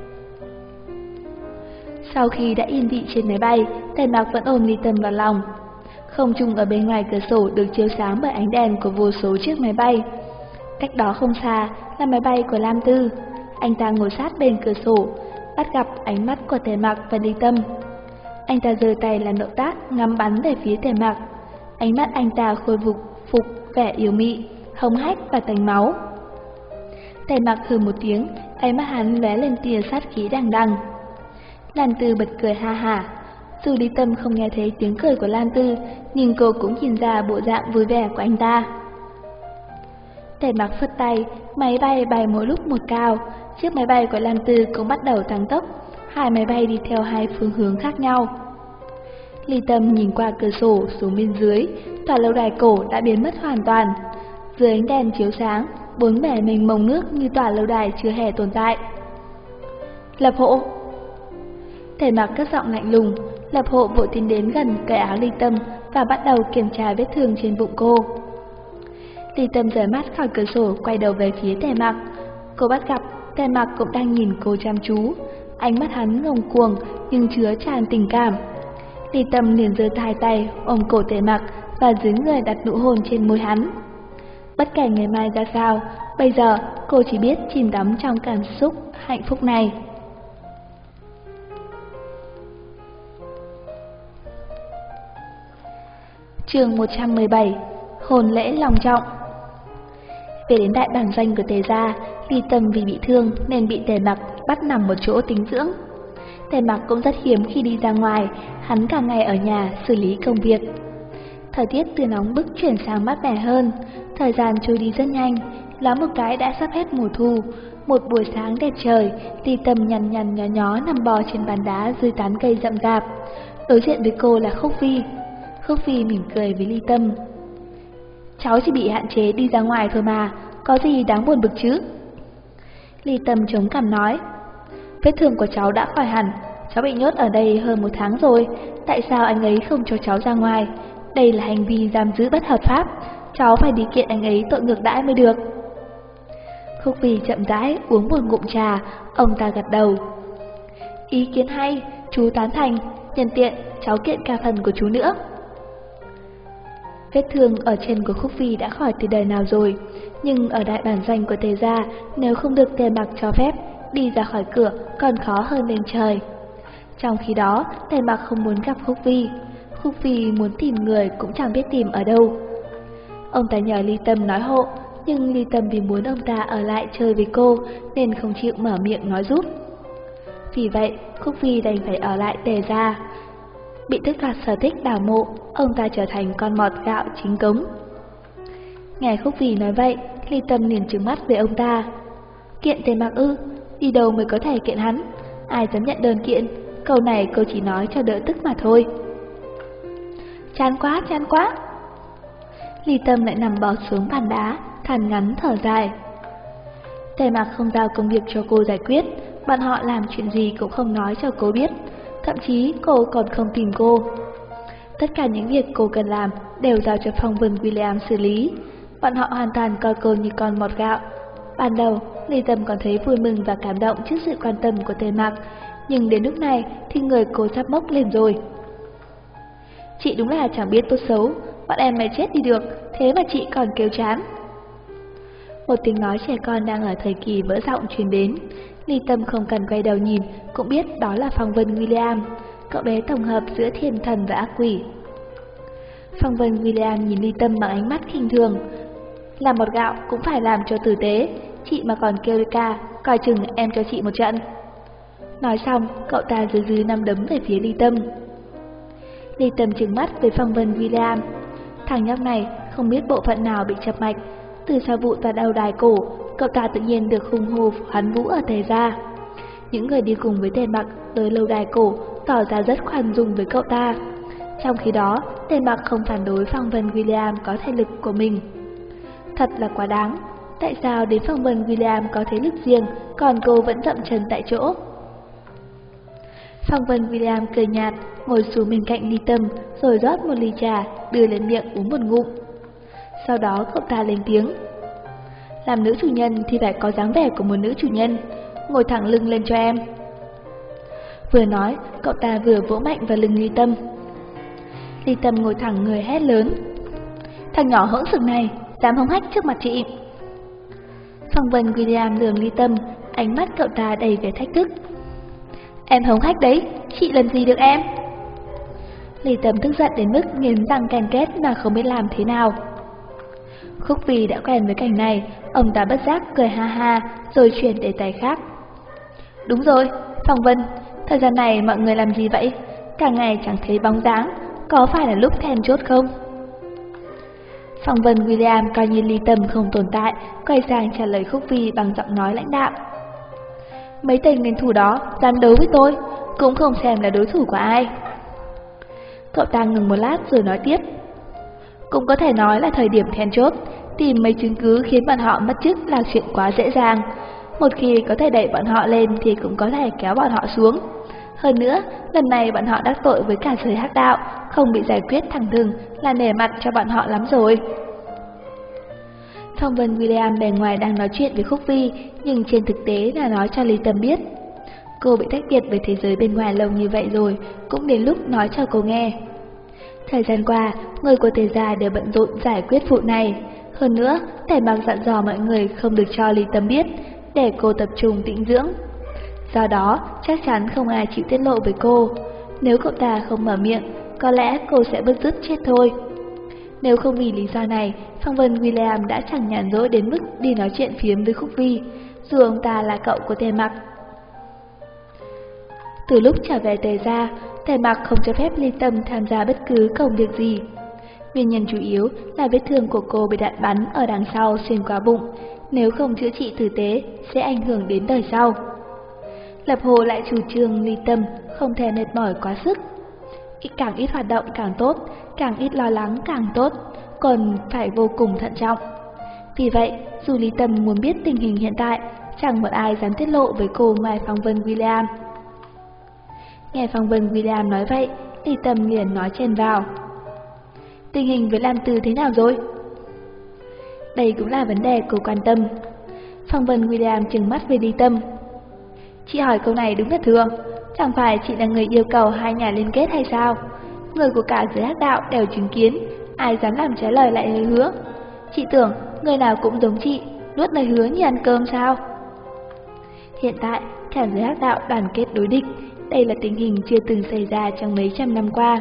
Sau khi đã yên vị trên máy bay, Tề Mặc vẫn ôm Ly Tâm vào lòng. Không trung ở bên ngoài cửa sổ được chiếu sáng bởi ánh đèn của vô số chiếc máy bay. Cách đó không xa là máy bay của Lam Tư. Anh ta ngồi sát bên cửa sổ, bắt gặp ánh mắt của Tề Mặc và Ly Tâm. Anh ta giơ tay làm động tác ngắm bắn về phía Tề Mặc. Ánh mắt anh ta khôi phục vẻ yếu mị, hống hách và tanh máu. Tề Mặc hừ một tiếng, ánh mắt hắn lóe lên tia sát khí đằng đằng. Lam Tư bật cười ha hả. Dù Ly Tâm không nghe thấy tiếng cười của Lam Tư, nhưng cô cũng nhìn ra bộ dạng vui vẻ của anh ta. Tề Mặc phất tay, máy bay bay mỗi lúc một cao. Chiếc máy bay của Lam Tư cũng bắt đầu tăng tốc. Hai máy bay đi theo hai phương hướng khác nhau. Ly Tâm nhìn qua cửa sổ xuống bên dưới, tòa lâu đài cổ đã biến mất hoàn toàn. Dưới ánh đèn chiếu sáng, bốn bể mênh mông nước như tòa lâu đài chưa hề tồn tại. Lập Hộ. Tề Mặc cất giọng lạnh lùng. Lập Hộ vội tiến đến gần cởi áo Ly Tâm và bắt đầu kiểm tra vết thương trên bụng cô. Ly Tâm rời mắt khỏi cửa sổ, quay đầu về phía Tề Mặc. Cô bắt gặp Tề Mặc cũng đang nhìn cô chăm chú, ánh mắt hắn ngông cuồng nhưng chứa tràn tình cảm. Ly Tâm liền giơ hai tay ôm cổ Tề Mặc và dưới người đặt nụ hôn trên môi hắn. Bất kể ngày mai ra sao, bây giờ cô chỉ biết chìm đắm trong cảm xúc hạnh phúc này. Chương 117. Hôn lễ long trọng. Về đến đại bản doanh của Tề gia, Ly Tâm vì bị thương nên bị Tề Mặc bắt nằm một chỗ tĩnh dưỡng. Tề Mặc cũng rất hiếm khi đi ra ngoài, hắn cả ngày ở nhà xử lý công việc. Thời tiết từ nóng bức chuyển sang mát mẻ hơn, thời gian trôi đi rất nhanh, loáng một cái đã sắp hết mùa thu. Một buổi sáng đẹp trời, Ly Tâm nhằn nhằn nhó nhó nằm bò trên bàn đá dưới tán cây rậm rạp. Đối diện với cô là Khúc Phi. Khúc Phi mỉm cười với Ly Tâm. Cháu chỉ bị hạn chế đi ra ngoài thôi mà, có gì đáng buồn bực chứ? Ly Tâm chống cằm nói. Vết thương của cháu đã khỏi hẳn, cháu bị nhốt ở đây hơn 1 tháng rồi, tại sao anh ấy không cho cháu ra ngoài? Đây là hành vi giam giữ bất hợp pháp, cháu phải đi kiện anh ấy tội ngược đãi mới được. Khúc Phi chậm rãi uống một ngụm trà, ông ta gật đầu. Ý kiến hay, chú tán thành, nhân tiện cháu kiện cả phần của chú nữa. Vết thương ở chân của Khúc Phi đã khỏi từ đời nào rồi, nhưng ở đại bản doanh của Tề gia, nếu không được Tề Mặc cho phép, đi ra khỏi cửa còn khó hơn lên trời. Trong khi đó, Tề Mặc không muốn gặp Khúc Phi. Khúc Phi muốn tìm người cũng chẳng biết tìm ở đâu. Ông ta nhờ Ly Tâm nói hộ, nhưng Ly Tâm vì muốn ông ta ở lại chơi với cô nên không chịu mở miệng nói giúp. Vì vậy, Khúc Phi đành phải ở lại Tề gia. Bị tước đoạt sở thích đào mộ, ông ta trở thành con mọt gạo chính cống. Nghe Khúc Phi nói vậy, Ly Tâm liền trừng mắt về ông ta. Kiện Tề Mặc ư? Đi đâu mới có thể kiện hắn? Ai dám nhận đơn kiện? Câu này cô chỉ nói cho đỡ tức mà thôi. Chán quá, chán quá. Ly Tâm lại nằm bò xuống bàn đá, than ngắn thở dài. Tề Mặc không giao công việc cho cô giải quyết, bọn họ làm chuyện gì cũng không nói cho cô biết, thậm chí cô còn không tìm cô. Tất cả những việc cô cần làm đều giao cho Phong Vân William xử lý. Bọn họ hoàn toàn coi cô như con mọt gạo. Ban đầu, Ly Tâm còn thấy vui mừng và cảm động trước sự quan tâm của Tề Mặc, nhưng đến lúc này thì người cô sắp mốc lên rồi. Chị đúng là chẳng biết tốt xấu, bọn em mày chết đi được, thế mà chị còn kêu chán. Một tiếng nói trẻ con đang ở thời kỳ vỡ giọng truyền đến. Ly Tâm không cần quay đầu nhìn cũng biết đó là Phong Vân William, cậu bé tổng hợp giữa thiên thần và ác quỷ. Phong Vân William nhìn Ly Tâm bằng ánh mắt khinh thường. Làm một gạo cũng phải làm cho tử tế, chị mà còn kêu ca, coi chừng em cho chị một trận. Nói xong, cậu ta dứ nắm đấm về phía Ly Tâm. Ly Tâm trừng mắt với Phong Vân William. Thằng nhóc này không biết bộ phận nào bị chập mạch, từ sau vụ tạt đầu đài cổ, cậu ta tự nhiên được hung hô hoán vũ ở Tề gia. Những người đi cùng với Tề Mặc tới lâu đài cổ tỏ ra rất khoan dung với cậu ta. Trong khi đó, Tề Mặc không phản đối Phong Vân William có thể lực của mình. Thật là quá đáng, tại sao đến Phong Vân William có thế lực riêng, còn cô vẫn dậm chân tại chỗ? Phong Vân William cười nhạt, ngồi xuống bên cạnh Ly Tâm, rồi rót một ly trà, đưa lên miệng uống một ngụm. Sau đó cậu ta lên tiếng. Làm nữ chủ nhân thì phải có dáng vẻ của một nữ chủ nhân, ngồi thẳng lưng lên cho em. Vừa nói, cậu ta vừa vỗ mạnh vào lưng Ly Tâm. Ly Tâm ngồi thẳng người hét lớn. Thằng nhỏ hỗn xược này, dám hống hách trước mặt chị. Phong Vân William lườm Ly Tâm, ánh mắt cậu ta đầy vẻ thách thức. Em hống hách đấy, chị làm gì được em? Ly Tâm tức giận đến mức nghiến răng ken két mà không biết làm thế nào. Khúc Phi đã quen với cảnh này, ông ta bất giác cười ha ha, rồi chuyển đề tài khác. Đúng rồi, Phong Vân, thời gian này mọi người làm gì vậy? Cả ngày chẳng thấy bóng dáng, có phải là lúc then chốt không? Phong Vân William coi như Ly Tâm không tồn tại, quay sang trả lời Khúc Phi bằng giọng nói lãnh đạm. Mấy tên nguyên thủ đó dám đấu với tôi, cũng không xem là đối thủ của ai. Cậu ta ngừng một lát rồi nói tiếp. Cũng có thể nói là thời điểm then chốt, tìm mấy chứng cứ khiến bọn họ mất chức là chuyện quá dễ dàng. Một khi có thể đẩy bọn họ lên thì cũng có thể kéo bọn họ xuống. Hơn nữa, lần này bọn họ đắc tội với cả giới hắc đạo, không bị giải quyết thẳng thừng là nể mặt cho bọn họ lắm rồi. Phong Vân William bề ngoài đang nói chuyện với Khúc Vi, nhưng trên thực tế là nói cho Lý Tâm biết. Cô bị tách biệt với thế giới bên ngoài lâu như vậy rồi, cũng đến lúc nói cho cô nghe. Thời gian qua, người của Tề gia đều bận rộn giải quyết vụ này. Hơn nữa, Tề Mặc dặn dò mọi người không được cho Lý Tâm biết, để cô tập trung tĩnh dưỡng. Do đó, chắc chắn không ai chịu tiết lộ với cô. Nếu cậu ta không mở miệng, có lẽ cô sẽ bứt rứt chết thôi. Nếu không vì lý do này, Phong Vân William đã chẳng nhàn rỗi đến mức đi nói chuyện phiếm với Khúc Vi, dù ông ta là cậu của Tề Mặc. Từ lúc trở về Tề gia, Tề Mặc không cho phép Ly Tâm tham gia bất cứ công việc gì. Nguyên nhân chủ yếu là vết thương của cô bị đạn bắn ở đằng sau xuyên qua bụng, nếu không chữa trị tử tế sẽ ảnh hưởng đến đời sau. Lập Hồ lại chủ trương Ly Tâm không thể mệt mỏi quá sức. Càng ít hoạt động càng tốt, càng ít lo lắng càng tốt, còn phải vô cùng thận trọng. Vì vậy, dù Ly Tâm muốn biết tình hình hiện tại, chẳng một ai dám tiết lộ với cô ngoài Phong Vân William. Nghe Phong Vân William nói vậy, Ly Tâm liền nói chen vào. Tình hình với Lam Từ thế nào rồi? Đây cũng là vấn đề cô quan tâm. Phong Vân William trừng mắt về Ly Tâm. Chị hỏi câu này đúng là thường, chẳng phải chị là người yêu cầu hai nhà liên kết hay sao? Người của cả giới hắc đạo đều chứng kiến, ai dám làm trái lời lại lời hứa. Chị tưởng người nào cũng giống chị, nuốt lời hứa như ăn cơm sao? Hiện tại, cả giới hắc đạo đoàn kết đối địch, đây là tình hình chưa từng xảy ra trong mấy trăm năm qua.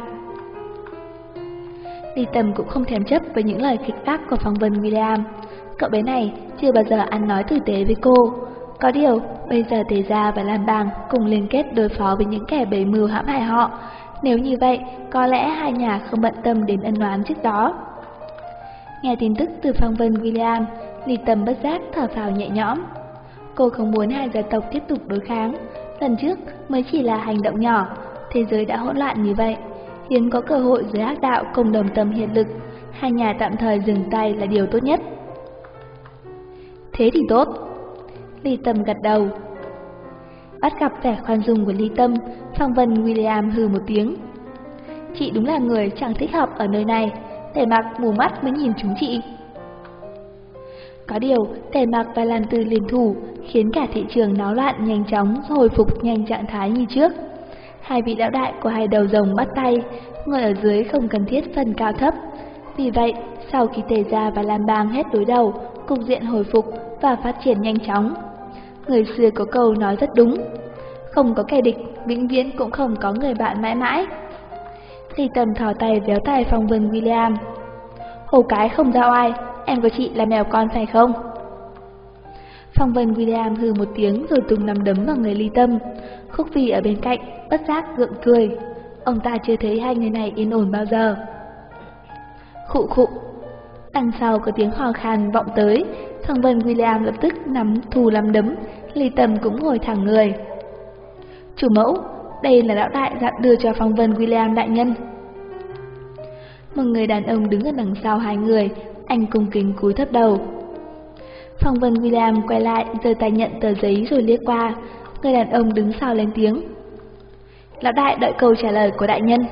Ly Tâm cũng không thèm chấp với những lời kịch ác của Phong Vân William. Cậu bé này chưa bao giờ ăn nói tử tế với cô. Có điều, bây giờ Tề gia và Lam Bang cùng liên kết đối phó với những kẻ bày mưu hãm hại họ. Nếu như vậy, có lẽ hai nhà không bận tâm đến ân oán trước đó. Nghe tin tức từ Phong Vân William, Ly Tâm bất giác thở phào nhẹ nhõm. Cô không muốn hai gia tộc tiếp tục đối kháng. Lần trước mới chỉ là hành động nhỏ, thế giới đã hỗn loạn như vậy. Hiếm có cơ hội giới hắc đạo cùng đồng tâm hiệp lực, hai nhà tạm thời dừng tay là điều tốt nhất. Thế thì tốt. Ly Tâm gật đầu. Bắt gặp vẻ khoan dung của Ly Tâm, Phong Vân William hừ một tiếng. Chị đúng là người chẳng thích hợp ở nơi này, Tề Mặc mù mắt mới nhìn chúng chị. Có điều, Tề Mặc và Lan Tư liên thủ, khiến cả thị trường náo loạn nhanh chóng hồi phục nhanh trạng thái như trước. Hai vị lão đại của hai đầu rồng bắt tay, người ở dưới không cần thiết phân cao thấp. Vì vậy, sau khi Tề gia và Lam Bang hết đối đầu, cục diện hồi phục và phát triển nhanh chóng. Người xưa có câu nói rất đúng, không có kẻ địch, vĩnh viễn cũng không có người bạn mãi mãi. Ly Tâm thò tay véo tay Phong Vân William. Hồ cái không giao ai, em của chị là mèo con phải không? Phong Vân William hừ một tiếng rồi tung nắm đấm vào người Ly Tâm. Khúc Vi ở bên cạnh, bất giác gượng cười. Ông ta chưa thấy hai người này yên ổn bao giờ. Khụ khụ. Đằng sau có tiếng hò khan vọng tới, Phong Vân William lập tức nắm thù nắm đấm, Ly Tâm cũng ngồi thẳng người. Chủ mẫu, đây là lão đại dặn đưa cho Phong Vân William đại nhân. Một người đàn ông đứng ở đằng sau hai người, anh cung kính cúi thấp đầu. Phong Vân William quay lại, giơ tay nhận tờ giấy rồi liếc qua. Người đàn ông đứng sau lên tiếng. Lão đại đợi câu trả lời của đại nhân.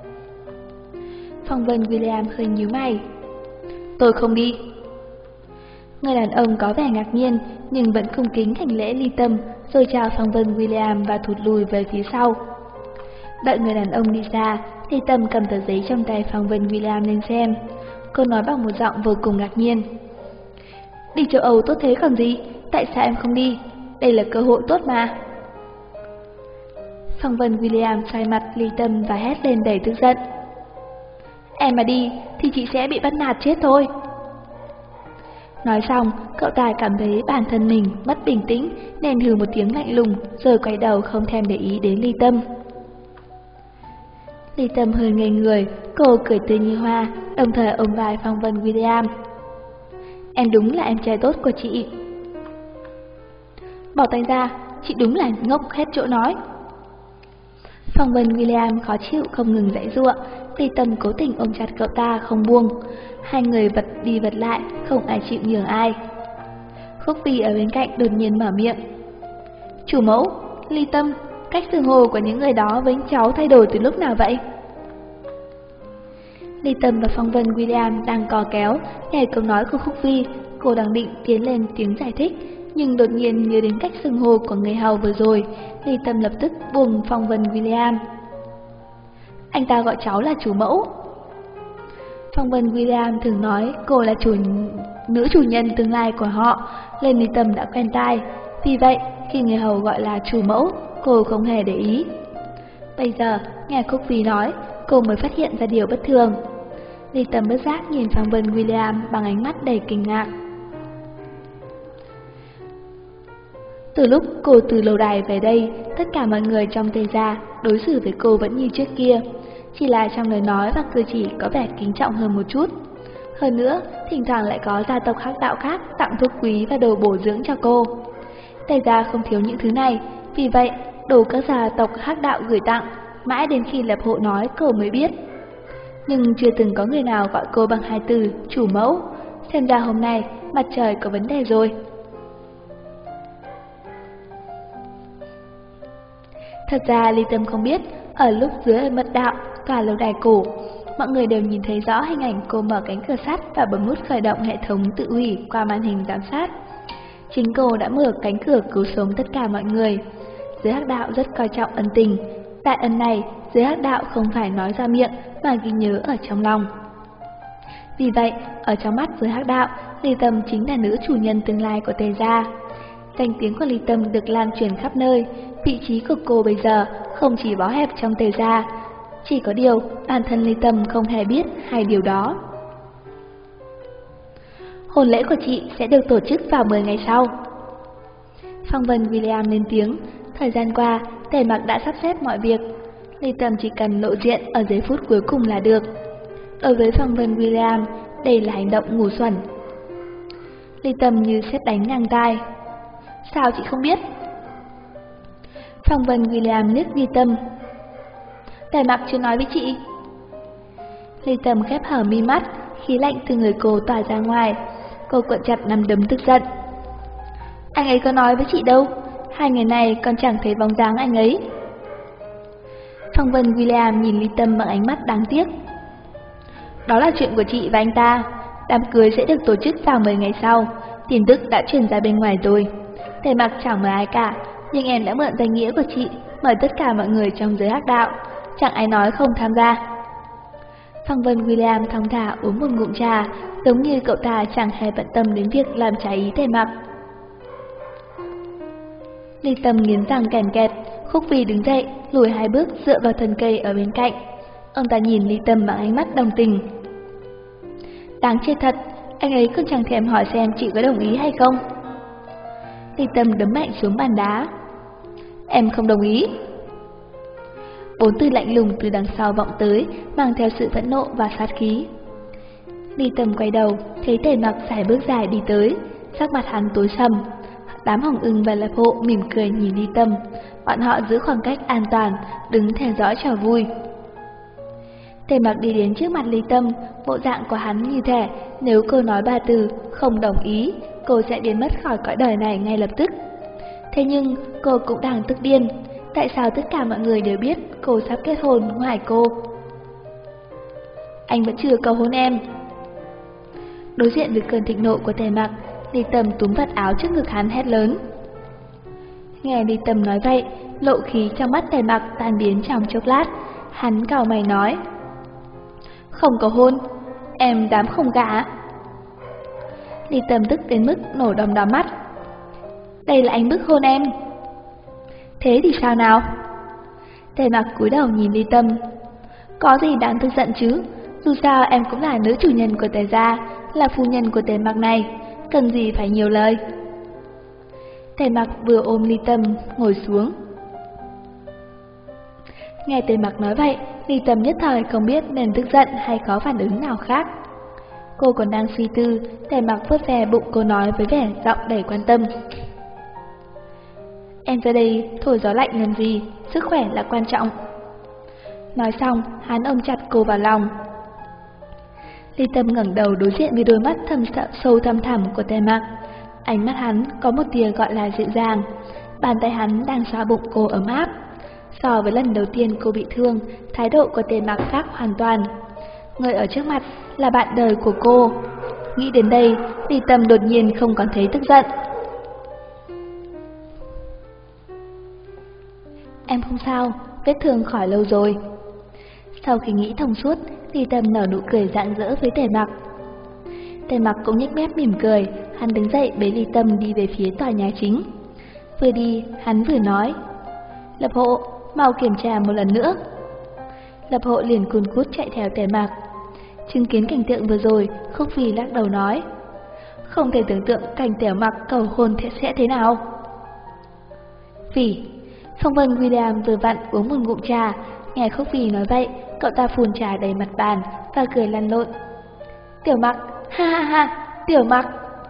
Phong Vân William hơi nhíu mày. Tôi không đi. Người đàn ông có vẻ ngạc nhiên, nhưng vẫn cung kính hành lễ Ly Tâm, rồi chào Phong Vân William và thụt lùi về phía sau. Đợi người đàn ông đi xa, Ly Tâm cầm tờ giấy trong tay Phong Vân William lên xem. Cô nói bằng một giọng vô cùng ngạc nhiên. Đi châu Âu tốt thế còn gì, tại sao em không đi? Đây là cơ hội tốt mà. Phong Vân William xoay mặt Ly Tâm và hét lên đầy tức giận. Em mà đi thì chị sẽ bị bắt nạt chết thôi. Nói xong, cậu ta cảm thấy bản thân mình mất bình tĩnh nên hừ một tiếng lạnh lùng rồi quay đầu không thèm để ý đến Ly Tâm. Ly Tâm hơi ngây người, cô cười tươi như hoa, đồng thời ôm vai Phong Vân William. Em đúng là em trai tốt của chị. Bỏ tay ra, chị đúng là ngốc hết chỗ nói. Phong Vân William khó chịu không ngừng giãy giụa, Ly Tâm cố tình ôm chặt cậu ta không buông. Hai người vật đi vật lại, không ai chịu nhường ai. Khúc Phi ở bên cạnh đột nhiên mở miệng. Chủ mẫu, Ly Tâm, cách xưng hô của những người đó với cháu thay đổi từ lúc nào vậy? Ly Tâm và Phong Vân William đang cò kéo, nghe câu nói của Khúc Phi, cô đang định tiến lên tiếng giải thích, nhưng đột nhiên nhớ đến cách xưng hô của người hầu vừa rồi, Ly Tâm lập tức buông Phong Vân William. Anh ta gọi cháu là chủ mẫu. Phong Vân William thường nói cô là nữ chủ nhân tương lai của họ, nên Ly Tâm đã quen tai. Vì vậy, khi người hầu gọi là chủ mẫu, cô không hề để ý. Bây giờ, nghe Khúc Phi nói, cô mới phát hiện ra điều bất thường. Ly Tâm bất giác nhìn Phong Vân William bằng ánh mắt đầy kinh ngạc. Từ lúc cô từ lâu đài về đây, tất cả mọi người trong Tề gia đối xử với cô vẫn như trước kia, chỉ là trong lời nói và cử chỉ có vẻ kính trọng hơn một chút. Hơn nữa, thỉnh thoảng lại có gia tộc hắc đạo khác tặng thuốc quý và đồ bổ dưỡng cho cô. Tề gia không thiếu những thứ này, vì vậy đồ các gia tộc hắc đạo gửi tặng, mãi đến khi lập hộ nói cô mới biết. Nhưng chưa từng có người nào gọi cô bằng hai từ chủ mẫu, xem ra hôm nay mặt trời có vấn đề rồi. Thật ra Ly Tâm không biết, ở lúc dưới mật đạo, tòa lâu đài cổ, mọi người đều nhìn thấy rõ hình ảnh cô mở cánh cửa sắt và bấm nút khởi động hệ thống tự hủy qua màn hình giám sát. Chính cô đã mở cánh cửa cứu sống tất cả mọi người. Giới hắc đạo rất coi trọng ân tình. Đại ân này, giới hắc đạo không phải nói ra miệng mà ghi nhớ ở trong lòng. Vì vậy, ở trong mắt giới hắc đạo, Ly Tâm chính là nữ chủ nhân tương lai của Tề gia. Danh tiếng của Ly Tâm được lan truyền khắp nơi, vị trí của cô bây giờ không chỉ bó hẹp trong Tề gia. Chỉ có điều, bản thân Ly Tâm không hề biết hai điều đó. Hôn lễ của chị sẽ được tổ chức vào 10 ngày sau. Phong Vân William lên tiếng, thời gian qua, Tề Mặc đã sắp xếp mọi việc. Ly Tâm chỉ cần lộ diện ở giây phút cuối cùng là được. Đối với Phong Vân William, đây là hành động ngu xuẩn. Ly Tâm như sét đánh ngang tai. Sao chị không biết? Phong Vân William liếc Ly Tâm. Tề Mặc chưa nói với chị. Ly Tâm khép hở mi mắt, khí lạnh từ người cô tỏa ra ngoài. Cô cuộn chặt nắm đấm tức giận. Anh ấy có nói với chị đâu, 2 ngày này còn chẳng thấy bóng dáng anh ấy. Phong Vân William nhìn Ly Tâm bằng ánh mắt đáng tiếc. Đó là chuyện của chị và anh ta. Đám cưới sẽ được tổ chức vào 10 ngày sau. Tin tức đã truyền ra bên ngoài rồi. Tề Mặc chẳng mời ai cả, nhưng em đã mượn danh nghĩa của chị mời tất cả mọi người trong giới hắc đạo. Chẳng ai nói không tham gia. Phong Vân William thong thả uống một ngụm trà, giống như cậu ta chẳng hề bận tâm đến việc làm trái ý Tề Mặc. Ly Tâm nghiến răng kèn kẹt. Khúc Phi đứng dậy, lùi 2 bước dựa vào thân cây ở bên cạnh. Ông ta nhìn Ly Tâm bằng ánh mắt đồng tình. Đáng chết thật, anh ấy còn chẳng thèm hỏi xem chị có đồng ý hay không. Ly Tâm đấm mạnh xuống bàn đá. Em không đồng ý. 4 từ lạnh lùng từ đằng sau vọng tới, mang theo sự phẫn nộ và sát khí. Ly Tâm quay đầu, thấy Tề Mặc sải bước dài đi tới, sắc mặt hắn tối sầm. Đám Hồng Ưng và Lập Hộ mỉm cười nhìn Ly Tâm, bọn họ giữ khoảng cách an toàn, đứng theo dõi trò vui. Tề Mặc đi đến trước mặt Ly Tâm, bộ dạng của hắn như thể nếu cô nói 3 từ không đồng ý, cô sẽ biến mất khỏi cõi đời này ngay lập tức. Thế nhưng cô cũng đang tức điên. Tại sao tất cả mọi người đều biết cô sắp kết hôn ngoài cô? Anh vẫn chưa cầu hôn em. Đối diện với cơn thịnh nộ của Tề Mặc, Ly Tâm túm vạt áo trước ngực hắn hét lớn. Nghe Ly Tâm nói vậy, lộ khí trong mắt Tề Mặc tan biến trong chốc lát. Hắn cau mày nói. Không cầu hôn, em dám không gả. Ly Tâm tức đến mức nổ đom đóm mắt. Đây là anh bức hôn em. Thế thì sao nào? Tề Mặc cúi đầu nhìn Ly Tâm. Có gì đáng tức giận chứ? Dù sao em cũng là nữ chủ nhân của Tề gia, là phu nhân của Tề Mặc này, cần gì phải nhiều lời. Tề Mặc vừa ôm Ly Tâm ngồi xuống. Nghe Tề Mặc nói vậy, Ly Tâm nhất thời không biết nên tức giận hay có phản ứng nào khác. Cô còn đang suy tư, Tề Mặc vuốt ve bụng cô nói với vẻ giọng đầy quan tâm. Em ra đây thổi gió lạnh làm gì, sức khỏe là quan trọng. Nói xong, hắn ôm chặt cô vào lòng. Ly Tâm ngẩng đầu đối diện với đôi mắt sâu thăm thẳm của Tề Mặc. Ánh mắt hắn có một tia gọi là dịu dàng. Bàn tay hắn đang xoa bụng cô ấm áp. So với lần đầu tiên cô bị thương, thái độ của Tề Mặc khác hoàn toàn. Người ở trước mặt là bạn đời của cô. Nghĩ đến đây, Ly Tâm đột nhiên không còn thấy tức giận. Em không sao, vết thương khỏi lâu rồi. Sau khi nghĩ thông suốt, Ly Tâm nở nụ cười rạng rỡ với Tề Mặc. Tề Mặc cũng nhếch mép mỉm cười, hắn đứng dậy bế Ly Tâm đi về phía tòa nhà chính. Vừa đi, hắn vừa nói, Lập Hộ, mau kiểm tra một lần nữa. Lập Hộ liền cuồn cuốt chạy theo Tề Mặc. Chứng kiến cảnh tượng vừa rồi, Khúc Phi lắc đầu nói, không thể tưởng tượng cảnh Tề Mặc cầu hôn sẽ thế nào. Phỉ, Phong Vân William vừa vặn uống một ngụm trà, nghe Khúc Phi nói vậy, cậu ta phun trà đầy mặt bàn và cười lăn lộn. Tiểu Mặc, ha ha ha, Tiểu Mặc.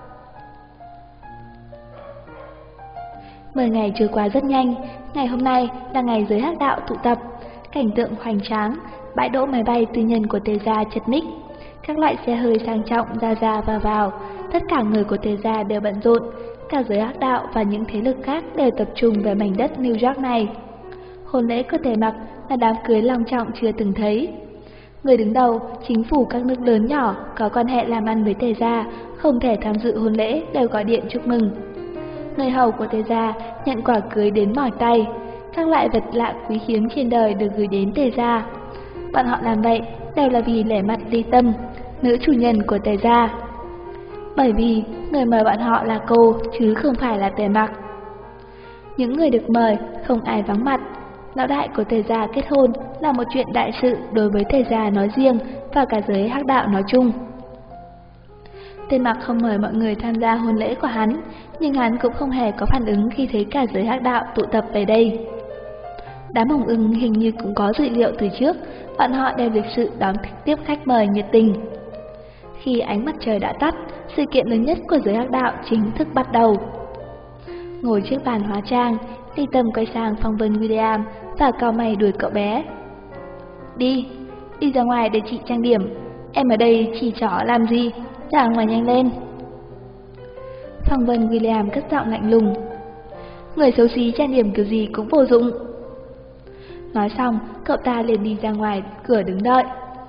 10 ngày trôi qua rất nhanh, ngày hôm nay là ngày giới hắc đạo tụ tập, cảnh tượng hoành tráng, bãi đỗ máy bay tư nhân của Tề gia chật ních, các loại xe hơi sang trọng ra vào, tất cả người của Tề gia đều bận rộn, cả giới hắc đạo và những thế lực khác đều tập trung về mảnh đất New York này. Hôn lễ của Tề Mặc là đám cưới long trọng chưa từng thấy. Người đứng đầu, chính phủ các nước lớn nhỏ có quan hệ làm ăn với Tề gia, không thể tham dự hôn lễ đều gọi điện chúc mừng. Người hầu của Tề gia nhận quả cưới đến mỏi tay, các loại vật lạ quý hiếm trên đời được gửi đến Tề gia. Bọn họ làm vậy đều là vì lẻ mặt Ly Tâm, nữ chủ nhân của Tề gia. Bởi vì người mời bọn họ là cô chứ không phải là Tề Mặc. Những người được mời không ai vắng mặt. Lão đại của Tề gia kết hôn là một chuyện đại sự đối với Tề gia nói riêng và cả giới hắc đạo nói chung. Tề Mặc không mời mọi người tham gia hôn lễ của hắn, nhưng hắn cũng không hề có phản ứng khi thấy cả giới hắc đạo tụ tập về đây. Đám Hồng Ưng hình như cũng có dự liệu từ trước, bọn họ đều lịch sự đón tiếp khách mời nhiệt tình. Khi ánh mặt trời đã tắt, sự kiện lớn nhất của giới hắc đạo chính thức bắt đầu. Ngồi trước bàn hóa trang, Ly Tâm quay sang Phong Vân William và cau mày đuổi cậu bé. Đi ra ngoài để chị trang điểm, em ở đây chỉ trỏ làm gì, ra ngoài nhanh lên. Phong Vân William cất giọng lạnh lùng. Người xấu xí trang điểm kiểu gì cũng vô dụng. Nói xong, cậu ta liền đi ra ngoài cửa đứng đợi.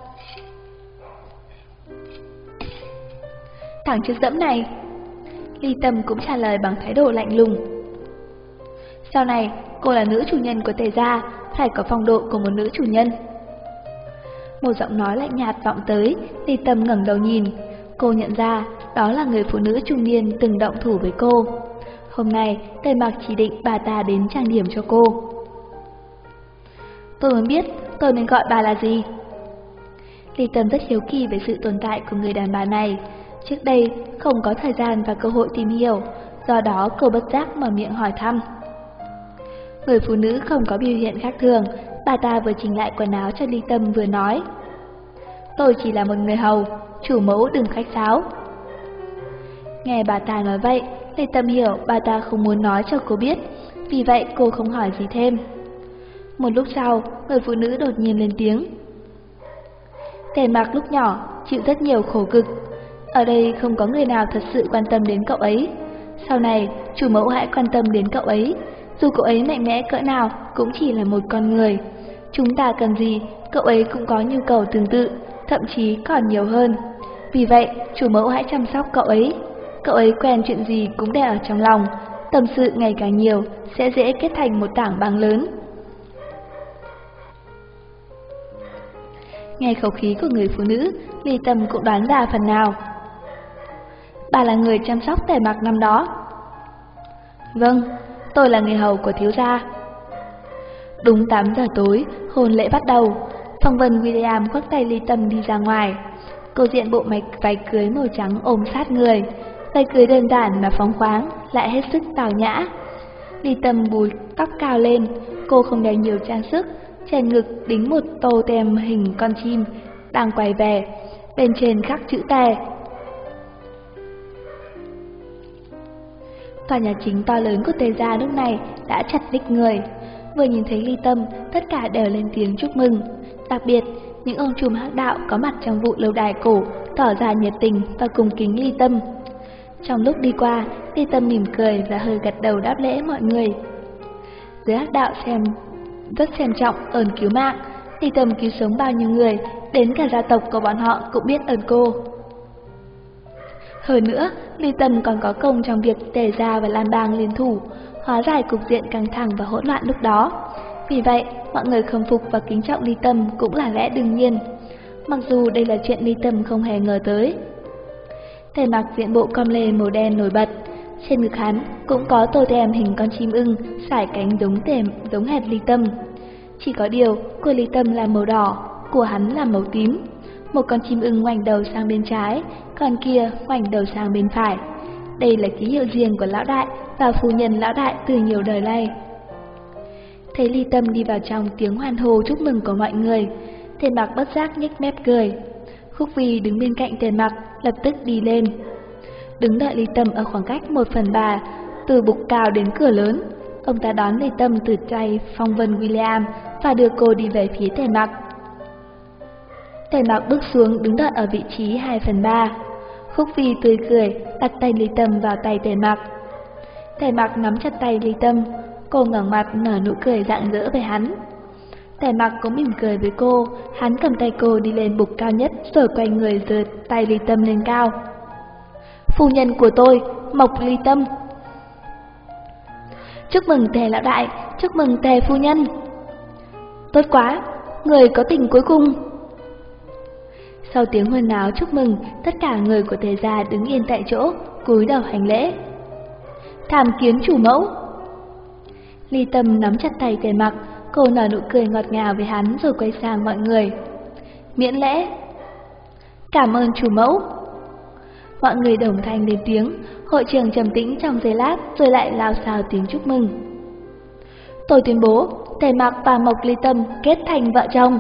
Thằng chất dẫm này. Ly Tâm cũng trả lời bằng thái độ lạnh lùng. Sau này, cô là nữ chủ nhân của Tề gia, phải có phong độ của một nữ chủ nhân. Một giọng nói lạnh nhạt vọng tới, Ly Tâm ngẩng đầu nhìn. Cô nhận ra đó là người phụ nữ trung niên từng động thủ với cô. Hôm nay, Tề Mặc chỉ định bà ta đến trang điểm cho cô. Tôi muốn biết tôi nên gọi bà là gì. Ly Tâm rất hiếu kỳ về sự tồn tại của người đàn bà này. Trước đây không có thời gian và cơ hội tìm hiểu, do đó cô bất giác mở miệng hỏi thăm. Người phụ nữ không có biểu hiện khác thường, bà ta vừa chỉnh lại quần áo cho Ly Tâm vừa nói. Tôi chỉ là một người hầu, chủ mẫu đừng khách sáo. Nghe bà ta nói vậy, Ly Tâm hiểu bà ta không muốn nói cho cô biết, vì vậy cô không hỏi gì thêm. Một lúc sau, người phụ nữ đột nhiên lên tiếng. Tề Mặc lúc nhỏ chịu rất nhiều khổ cực, ở đây không có người nào thật sự quan tâm đến cậu ấy. Sau này, chủ mẫu hãy quan tâm đến cậu ấy, dù cậu ấy mạnh mẽ cỡ nào cũng chỉ là một con người. Chúng ta cần gì, cậu ấy cũng có nhu cầu tương tự, thậm chí còn nhiều hơn. Vì vậy, chủ mẫu hãy chăm sóc cậu ấy quen chuyện gì cũng để ở trong lòng, tâm sự ngày càng nhiều sẽ dễ kết thành một tảng băng lớn. Nghe khẩu khí của người phụ nữ, Ly Tâm cũng đoán ra phần nào. Bà là người chăm sóc Tề Mặc năm đó. Vâng, tôi là người hầu của thiếu gia. Đúng 8 giờ tối, hôn lễ bắt đầu. Phong Vân William khoác tay Ly Tâm đi ra ngoài. Cô diện bộ váy cưới màu trắng ôm sát người. Váy cưới đơn giản mà phóng khoáng, lại hết sức tào nhã. Ly Tâm búi tóc cao lên, cô không đeo nhiều trang sức. Trên ngực đính một tô tem hình con chim đang quay về, bên trên khắc chữ Tề. Tòa nhà chính to lớn của Tề gia lúc này đã chật ních người. Vừa nhìn thấy Ly Tâm, tất cả đều lên tiếng chúc mừng. Đặc biệt, những ông trùm hắc đạo có mặt trong vụ lâu đài cổ tỏ ra nhiệt tình và cung kính Ly Tâm. Trong lúc đi qua, Ly Tâm mỉm cười và hơi gật đầu đáp lễ mọi người. Giới hắc đạo rất xem trọng ơn cứu mạng, Ly Tâm cứu sống bao nhiêu người, đến cả gia tộc của bọn họ cũng biết ơn cô. Hơn nữa, Ly Tâm còn có công trong việc Tề Gia và Lam Bang liên thủ, hóa giải cục diện căng thẳng và hỗn loạn lúc đó. Vì vậy, mọi người khâm phục và kính trọng Ly Tâm cũng là lẽ đương nhiên, mặc dù đây là chuyện Ly Tâm không hề ngờ tới. Tề Mặc diện bộ com lê màu đen nổi bật, trên ngực hắn cũng có tô tem hình con chim ưng sải cánh giống hệt Ly Tâm. Chỉ có điều, của Ly Tâm là màu đỏ, của hắn là màu tím. Một con chim ưng ngoảnh đầu sang bên trái, còn kia ngoảnh đầu sang bên phải. Đây là ký hiệu riêng của lão đại và phu nhân lão đại từ nhiều đời nay. Thấy Ly Tâm đi vào trong, tiếng hoan hô chúc mừng của mọi người, Tề Mặc bất giác nhếch mép cười. Khúc Vi đứng bên cạnh Tề Mặc lập tức đi lên, đứng đợi Ly Tâm ở khoảng cách 1/3 từ bục cao đến cửa lớn. Ông ta đón Ly Tâm từ tay Phong Vân William và đưa cô đi về phía Tề Mặc. Tề Mặc bước xuống đứng đợi ở vị trí 2/3. Khúc Vi tươi cười đặt tay Ly Tâm vào tay Tề Mặc. Tề Mặc nắm chặt tay Ly Tâm, cô ngẩng mặt nở nụ cười rạng rỡ với hắn. Tề Mặc cũng mỉm cười với cô, hắn cầm tay cô đi lên bục cao nhất rồi quay người giơ tay Ly Tâm lên cao. Phu nhân của tôi, Mộc Ly Tâm. Chúc mừng Tề lão đại, chúc mừng Tề phu nhân. Tốt quá, người có tình cuối cùng. Sau tiếng huyên náo chúc mừng, tất cả người của Tề gia đứng yên tại chỗ, cúi đầu hành lễ. Tham kiến chủ mẫu. Ly Tâm nắm chặt tay Tề Mặc, cô nở nụ cười ngọt ngào với hắn rồi quay sang mọi người. Miễn lễ. Cảm ơn chủ mẫu. Mọi người đồng thanh lên tiếng, hội trường trầm tĩnh trong giây lát rồi lại lao xao tiếng chúc mừng. Tôi tuyên bố, Tề Mặc và Mộc Ly Tâm kết thành vợ chồng.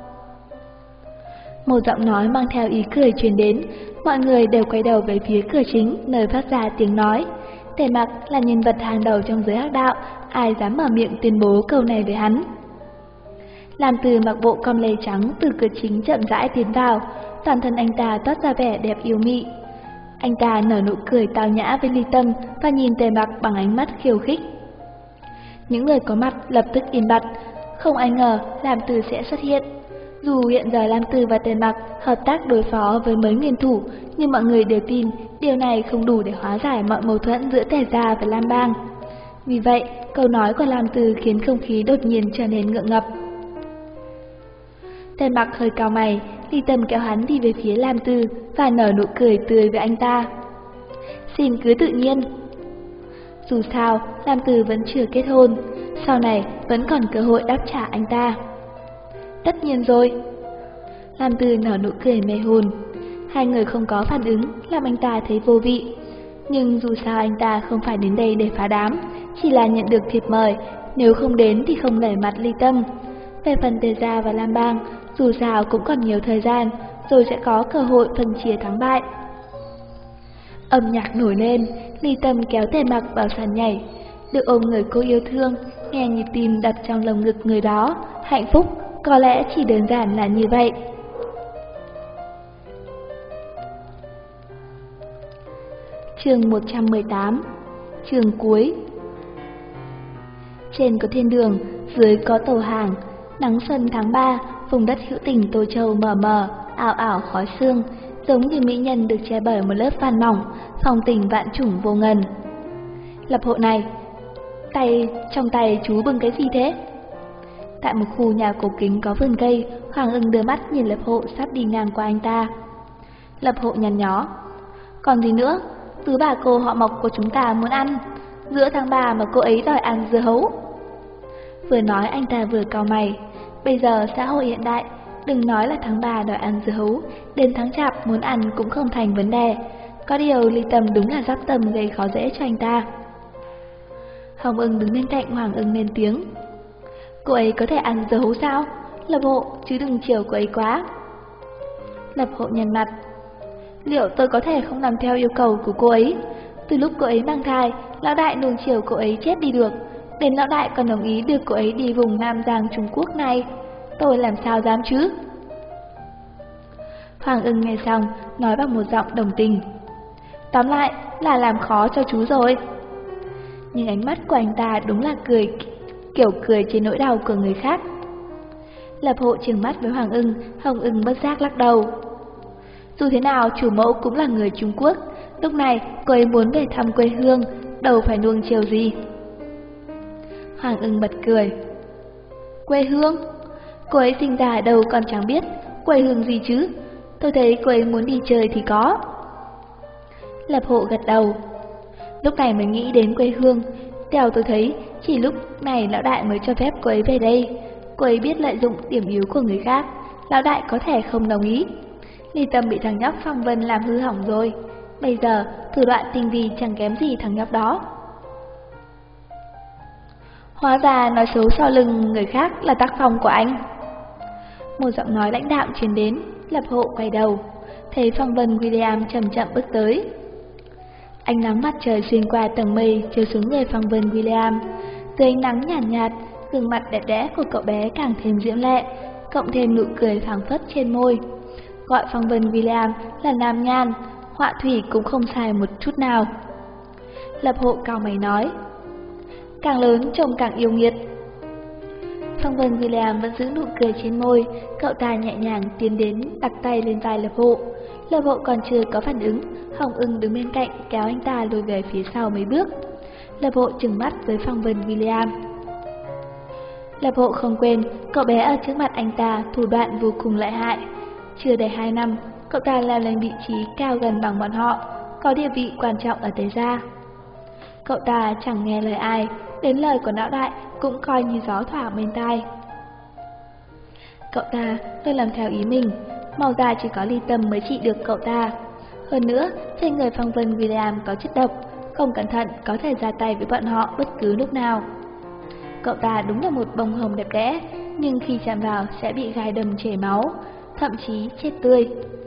Một giọng nói mang theo ý cười truyền đến, mọi người đều quay đầu về phía cửa chính nơi phát ra tiếng nói. Tề Mặc là nhân vật hàng đầu trong giới hắc đạo, ai dám mở miệng tuyên bố câu này với hắn. Làm Từ mặc bộ com lê trắng từ cửa chính chậm rãi tiến vào, toàn thân anh ta toát ra vẻ đẹp yêu mị. Anh ta nở nụ cười tao nhã với Ly Tâm và nhìn Tề Mặc bằng ánh mắt khiêu khích. Những người có mặt lập tức im bặt, không ai ngờ Làm Từ sẽ xuất hiện. Dù hiện giờ Làm Từ và Tề Mặc hợp tác đối phó với mấy nguyên thủ, nhưng mọi người đều tin điều này không đủ để hóa giải mọi mâu thuẫn giữa Tề gia và Lam Bang. Vì vậy, câu nói của Làm Từ khiến không khí đột nhiên trở nên ngượng ngập. Tề Mặc hơi cau mày, Ly Tâm kéo hắn đi về phía Làm Từ và nở nụ cười tươi với anh ta. Xin cứ tự nhiên. Dù sao, Làm Từ vẫn chưa kết hôn, sau này vẫn còn cơ hội đáp trả anh ta. Tất nhiên rồi. Làm Từ nở nụ cười mê hồn. Hai người không có phản ứng làm anh ta thấy vô vị. Nhưng dù sao anh ta không phải đến đây để phá đám, chỉ là nhận được thiệp mời, nếu không đến thì không nể mặt Ly Tâm. Về phần Tề gia và Lam Bang, dù sao cũng còn nhiều thời gian, rồi sẽ có cơ hội phân chia thắng bại. Âm nhạc nổi lên, Ly Tâm kéo Tề Mặc vào sàn nhảy, được ôm người cô yêu thương, nghe nhịp tim đập trong lồng ngực người đó, hạnh phúc, có lẽ chỉ đơn giản là như vậy. Chương 118. Chương cuối. Trên có thiên đường, dưới có tàu hàng. Nắng xuân tháng 3, vùng đất hữu tình Tô Châu mờ mờ, ảo ảo khói sương, giống như mỹ nhân được che bởi một lớp van mỏng, phong tình vạn trùng vô ngần. Lập hộ này, trong tay chú bưng cái gì thế? Tại một khu nhà cổ kính có vườn cây, Hoàng Ưng đưa mắt nhìn Lập hộ sắp đi ngang qua anh ta. Lập hộ nhăn nhó. Còn gì nữa? Tứ bà cô họ Mộc của chúng ta muốn ăn. Giữa tháng 3 mà cô ấy đòi ăn dưa hấu. Vừa nói anh ta vừa cau mày. Bây giờ xã hội hiện đại, đừng nói là tháng 3 đòi ăn dưa hấu, đến tháng Chạp muốn ăn cũng không thành vấn đề. Có điều Ly Tâm đúng là giáp tâm gây khó dễ cho anh ta. Hồng Ưng đứng bên cạnh Hoàng Ưng lên tiếng. Cô ấy có thể ăn dưa hấu sao? Lập hộ, chứ đừng chiều cô ấy quá. Lập hộ nhăn mặt. Liệu tôi có thể không làm theo yêu cầu của cô ấy? Từ lúc cô ấy mang thai, lão đại nuông chiều cô ấy chết đi được. Đến lão đại còn đồng ý đưa cô ấy đi vùng Nam Giang Trung Quốc này. Tôi làm sao dám chứ? Hoàng Ưng nghe xong, nói bằng một giọng đồng tình. Tóm lại là làm khó cho chú rồi. Nhưng ánh mắt của anh ta đúng là cười, kiểu cười trên nỗi đau của người khác. Lập Hộ trừng mắt với Hoàng Ưng, Hồng Ưng bất giác lắc đầu. Dù thế nào chủ mẫu cũng là người Trung Quốc, lúc này cô ấy muốn về thăm quê hương, đâu phải nuông chiều gì. Hoàng Ưng bật cười. Quê hương? Cô ấy sinh ra ở đâu còn chẳng biết, quê hương gì chứ? Tôi thấy cô ấy muốn đi chơi thì có. Lập Hộ gật đầu. Lúc này mới nghĩ đến quê hương. Theo tôi thấy, chỉ lúc này lão đại mới cho phép cô ấy về đây. Cô ấy biết lợi dụng điểm yếu của người khác, lão đại có thể không đồng ý. Ly Tâm bị thằng nhóc Phong Vân làm hư hỏng rồi. Bây giờ, thủ đoạn tinh vi chẳng kém gì thằng nhóc đó. Hóa ra nói xấu sau lưng người khác là tác phong của anh. Một giọng nói lãnh đạm truyền đến. Lập Hộ quay đầu, thấy Phong Vân William chậm chậm bước tới. Ánh nắng mặt trời xuyên qua tầng mây chiếu xuống người Phong Vân William. Dưới ánh nắng nhàn nhạt, gương mặt đẹp đẽ của cậu bé càng thêm diễm lệ, cộng thêm nụ cười phảng phất trên môi. Gọi Phong Vân William là nam nhan, họa thủy cũng không sai một chút nào. Lập Hộ cau mày nói, càng lớn trông càng yêu nghiệt. Phong Vân William vẫn giữ nụ cười trên môi, cậu ta nhẹ nhàng tiến đến đặt tay lên vai Lập Hộ. Lập Hộ còn chưa có phản ứng, Hồng Ưng đứng bên cạnh kéo anh ta lùi về phía sau mấy bước. Lập Hộ trừng mắt với Phong Vân William. Lập Hộ không quên, cậu bé ở trước mặt anh ta thủ đoạn vô cùng lợi hại. Chưa đầy 2 năm, cậu ta leo lên vị trí cao gần bằng bọn họ, có địa vị quan trọng ở Tế Gia. Cậu ta chẳng nghe lời ai, đến lời của lão đại cũng coi như gió thoảng bên tai. Cậu ta luôn làm theo ý mình, mau ra chỉ có Ly Tâm mới trị được cậu ta. Hơn nữa, trên người Phong Vân William có chất độc, không cẩn thận có thể ra tay với bọn họ bất cứ lúc nào. Cậu ta đúng là một bông hồng đẹp đẽ, nhưng khi chạm vào sẽ bị gai đâm chảy máu, thậm chí chết tươi.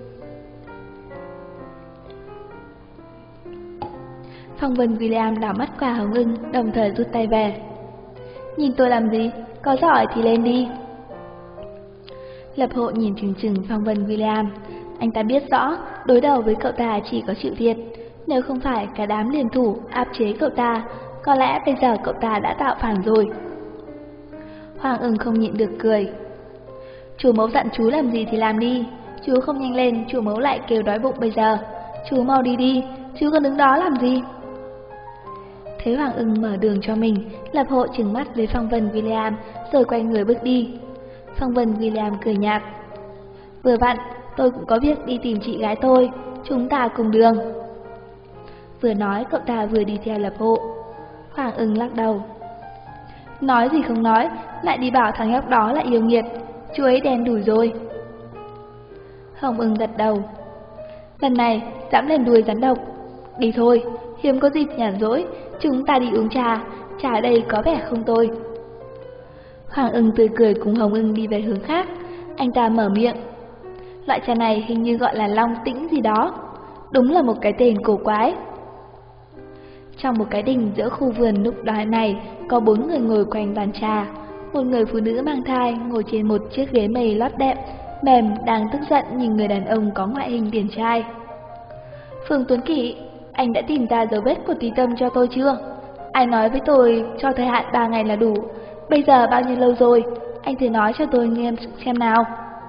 Phong Vân William đảo mắt qua Hồng Ưng, đồng thời rút tay về. Nhìn tôi làm gì? Có giỏi thì lên đi. Lập Hộ nhìn chừng chừng Phong Vân William. Anh ta biết rõ đối đầu với cậu ta chỉ có chịu thiệt. Nếu không phải cả đám liên thủ áp chế cậu ta, có lẽ bây giờ cậu ta đã tạo phản rồi. Hoàng Ưng không nhịn được cười. Chủ mẫu dặn chú làm gì thì làm đi. Chú không nhanh lên, chủ mẫu lại kêu đói bụng bây giờ. Chú mau đi đi, chú còn đứng đó làm gì? Thấy Hoàng Ưng mở đường cho mình, Lập Hộ trừng mắt với Phong Vân William rồi quay người bước đi. Phong Vân William cười nhạt. Vừa vặn, tôi cũng có việc đi tìm chị gái tôi, chúng ta cùng đường. Vừa nói cậu ta vừa đi theo Lập Hộ. Hoàng Ưng lắc đầu. Nói gì không nói, lại đi bảo thằng nhóc đó là yêu nghiệt, chú ấy đen đủi rồi. Hồng Ưng gật đầu. Lần này dám lên đuôi rắn độc. Đi thôi, hiếm có dịp nhàn rỗi, chúng ta đi uống trà, trà ở đây có vẻ không tồi. Hoàng Ưng tươi cười cùng Hồng Ưng đi về hướng khác. Anh ta mở miệng. Loại trà này hình như gọi là Long Tĩnh gì đó. Đúng là một cái tên cổ quái. Trong một cái đình giữa khu vườn lúc đó này có 4 người ngồi quanh bàn trà. Một người phụ nữ mang thai ngồi trên một chiếc ghế mây lót đệm mềm đang tức giận nhìn người đàn ông có ngoại hình điển trai. Phương Tuấn Kỷ, anh đã tìm ra dấu vết của Tùy Tâm cho tôi chưa? Anh nói với tôi cho thời hạn 3 ngày là đủ. Bây giờ bao nhiêu lâu rồi? Anh thử nói cho tôi nghe xem nào.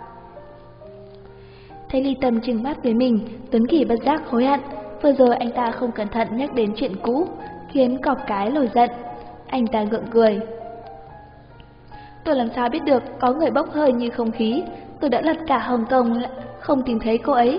Thấy Ly Tâm trừng mắt với mình, Tuấn Kỷ bất giác hối hận. Vừa rồi anh ta không cẩn thận nhắc đến chuyện cũ, khiến cọp cái nổi giận. Anh ta gượng cười. Tôi làm sao biết được có người bốc hơi như không khí. Tôi đã lật cả Hồng Kông không tìm thấy cô ấy.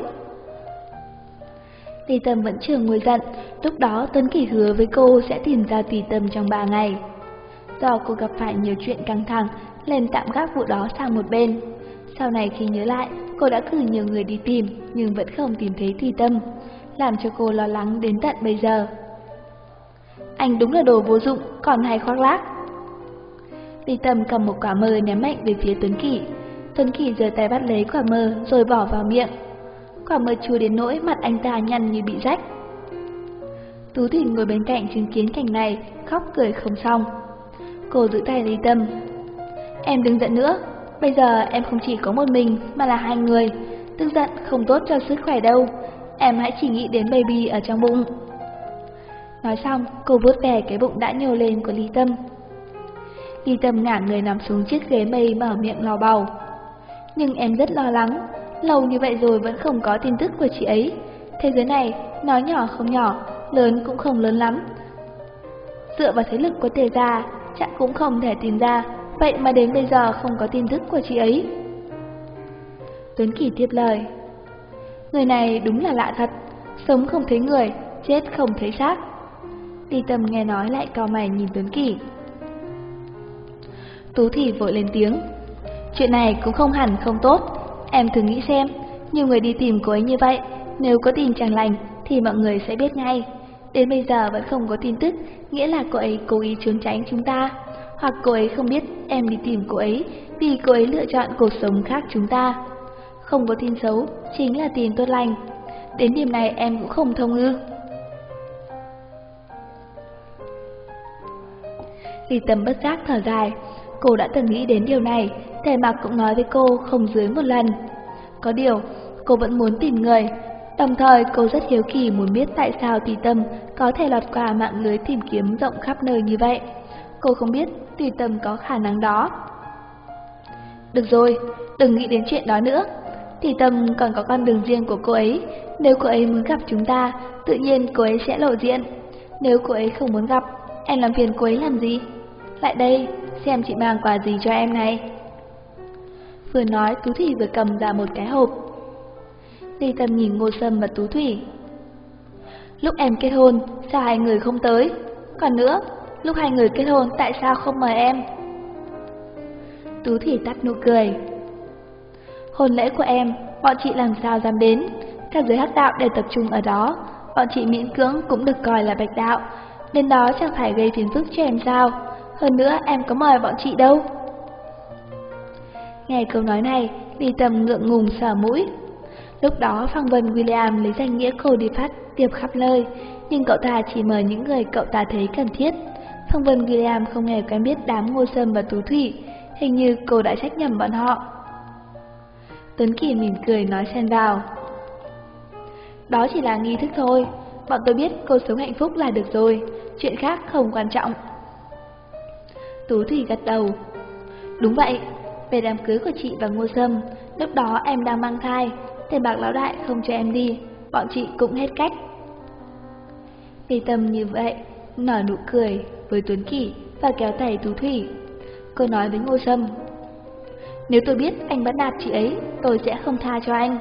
Ly Tâm vẫn chưa nguôi giận. Lúc đó Tuấn Kỷ hứa với cô sẽ tìm ra Tùy Tâm trong 3 ngày. Do cô gặp phải nhiều chuyện căng thẳng nên tạm gác vụ đó sang một bên. Sau này khi nhớ lại, cô đã cử nhiều người đi tìm nhưng vẫn không tìm thấy Tùy Tâm, làm cho cô lo lắng đến tận bây giờ. Anh đúng là đồ vô dụng, còn hay khoác lác. Ly Tâm cầm một quả mơ ném mạnh về phía Tuấn Kỷ. Tuấn Kỷ giơ tay bắt lấy quả mơ rồi bỏ vào miệng. Quả mơ chua đến nỗi mặt anh ta nhăn như bị rách. Tú Thủy ngồi bên cạnh chứng kiến cảnh này, khóc cười không xong. Cô giữ tay Ly Tâm. Em đừng giận nữa, bây giờ em không chỉ có một mình mà là 2 người. tức giận không tốt cho sức khỏe đâu. Em hãy chỉ nghĩ đến baby ở trong bụng. Nói xong, cô vuốt về cái bụng đã nhô lên của Ly Tâm. Ly Tâm ngả người nằm xuống chiếc ghế mây mở miệng lò bầu. Nhưng em rất lo lắng, lâu như vậy rồi vẫn không có tin tức của chị ấy. Thế giới này, nói nhỏ không nhỏ, lớn cũng không lớn lắm. Dựa vào thế lực của Tề gia, chắc cũng không thể tìm ra, vậy mà đến bây giờ không có tin tức của chị ấy. Tuấn Kỳ tiếp lời. Người này đúng là lạ thật, sống không thấy người, chết không thấy xác. Ly Tâm nghe nói lại cau mày nhìn Tuấn Kỳ. Tú Thủy vội lên tiếng. Chuyện này cũng không hẳn không tốt, em thử nghĩ xem, nhiều người đi tìm cô ấy như vậy, nếu có tin chẳng lành thì mọi người sẽ biết ngay. Đến bây giờ vẫn không có tin tức, nghĩa là cô ấy cố ý trốn tránh chúng ta, hoặc cô ấy không biết em đi tìm cô ấy vì cô ấy lựa chọn cuộc sống khác chúng ta. Không có tin xấu, chính là tin tốt lành. Đến điểm này em cũng không thông ư? Ly Tâm bất giác thở dài. Cô đã từng nghĩ đến điều này, Tề Mặc cũng nói với cô không dưới một lần. Có điều, cô vẫn muốn tìm người. Đồng thời cô rất hiếu kỳ muốn biết tại sao Tùy Tâm có thể lọt qua mạng lưới tìm kiếm rộng khắp nơi như vậy. Cô không biết Tùy Tâm có khả năng đó. Được rồi, đừng nghĩ đến chuyện đó nữa. Tùy Tâm còn có con đường riêng của cô ấy. Nếu cô ấy muốn gặp chúng ta, tự nhiên cô ấy sẽ lộ diện. Nếu cô ấy không muốn gặp, em làm phiền cô ấy làm gì? Lại đây, xem chị mang quà gì cho em này. Vừa nói, Tú Thủy vừa cầm ra một cái hộp. Ly Tâm nhìn Ngô Sâm và Tú Thủy. Lúc em kết hôn, sao hai người không tới? Còn nữa, lúc hai người kết hôn tại sao không mời em? Tú Thủy tắt nụ cười. Hôn lễ của em, bọn chị làm sao dám đến? Các giới hắc đạo đều tập trung ở đó, bọn chị miễn cưỡng cũng được coi là bạch đạo. Đến đó chẳng phải gây phiền phức cho em sao? Hơn nữa em có mời bọn chị đâu. Nghe câu nói này, Ly Tâm ngượng ngùng sờ mũi. Lúc đó Phong Vân William lấy danh nghĩa cô đi phát tiệp khắp nơi, nhưng cậu ta chỉ mời những người cậu ta thấy cần thiết. Phong Vân William không hề quen biết đám Ngô Sâm và Tú Thủy, hình như cô đã trách nhầm bọn họ. Tuấn Kỳ mỉm cười nói xen vào. Đó chỉ là nghi thức thôi, bọn tôi biết cô sống hạnh phúc là được rồi, chuyện khác không quan trọng. Tú Thủy gật đầu. Đúng vậy, về đám cưới của chị và Ngô Sâm, lúc đó em đang mang thai, Tề Bạc lão đại không cho em đi, bọn chị cũng hết cách. Ly Tâm như vậy, nở nụ cười với Tuấn Kỳ và kéo tay Tú Thủy. Cô nói với Ngô Sâm. Nếu tôi biết anh bắt nạt chị ấy, tôi sẽ không tha cho anh.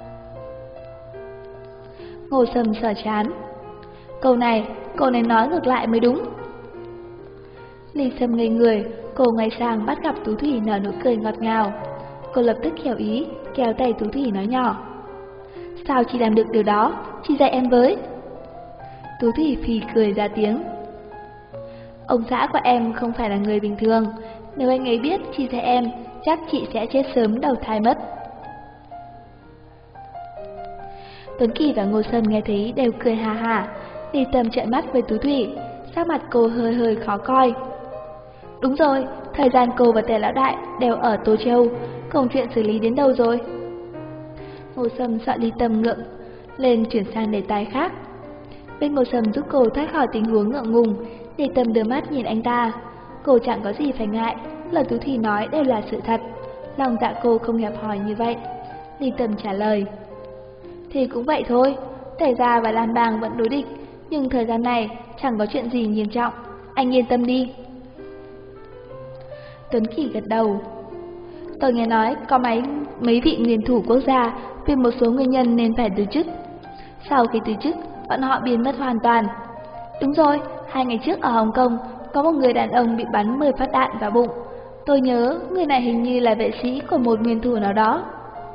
Ngô Sâm sờ chán. Câu này nói ngược lại mới đúng. Ly Sâm ngây người, cô ngay sang bắt gặp Tú Thủy nở nụ cười ngọt ngào. Cô lập tức hiểu ý, kéo tay Tú Thủy nói nhỏ. Sao chị làm được điều đó, chị dạy em với. Tú Thủy phì cười ra tiếng. Ông xã của em không phải là người bình thường, nếu anh ấy biết chị dạy em, chắc chị sẽ chết sớm đầu thai mất. Tuấn Kỳ và Ngô Sâm nghe thấy đều cười hà hà. Ly Tâm trợn mắt với Tú Thủy, sắc mặt cô hơi khó coi. Đúng rồi, thời gian cô và Tề lão đại đều ở Tô Châu, công chuyện xử lý đến đâu rồi? Ngô Sâm sợ Ly Tâm ngượng lên chuyển sang đề tài khác. Bên Ngô Sâm giúp cô thoát khỏi tình huống ngượng ngùng. Ly Tâm đưa mắt nhìn anh ta. Cô chẳng có gì phải ngại, lời Tú Thủy nói đều là sự thật. Lòng dạ cô không hẹp hòi như vậy. Ly Tâm trả lời. Thì cũng vậy thôi, Tề gia và Lan Bang vẫn đối địch, nhưng thời gian này chẳng có chuyện gì nghiêm trọng, anh yên tâm đi. Tuấn Kỳ gật đầu. Tôi nghe nói có mấy vị nguyên thủ quốc gia vì một số nguyên nhân nên phải từ chức. Sau khi từ chức, bọn họ biến mất hoàn toàn. Đúng rồi, 2 ngày trước ở Hồng Kông có một người đàn ông bị bắn 10 phát đạn vào bụng. Tôi nhớ người này hình như là vệ sĩ của một nguyên thủ nào đó.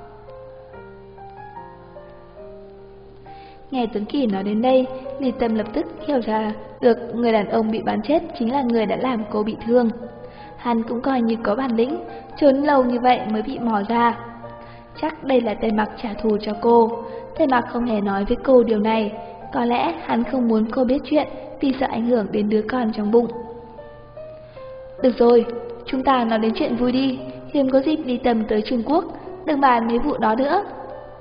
Nghe Tuấn Kỳ nói đến đây, Ly Tâm lập tức hiểu ra được người đàn ông bị bắn chết chính là người đã làm cô bị thương. Hắn cũng coi như có bản lĩnh, trốn lâu như vậy mới bị mò ra. Chắc đây là Tề Mặc trả thù cho cô. Tề Mặc không hề nói với cô điều này, có lẽ hắn không muốn cô biết chuyện vì sợ ảnh hưởng đến đứa con trong bụng. Được rồi, chúng ta nói đến chuyện vui đi, hiếm có dịp Ly Tâm tới Trung Quốc, đừng bàn mấy vụ đó nữa.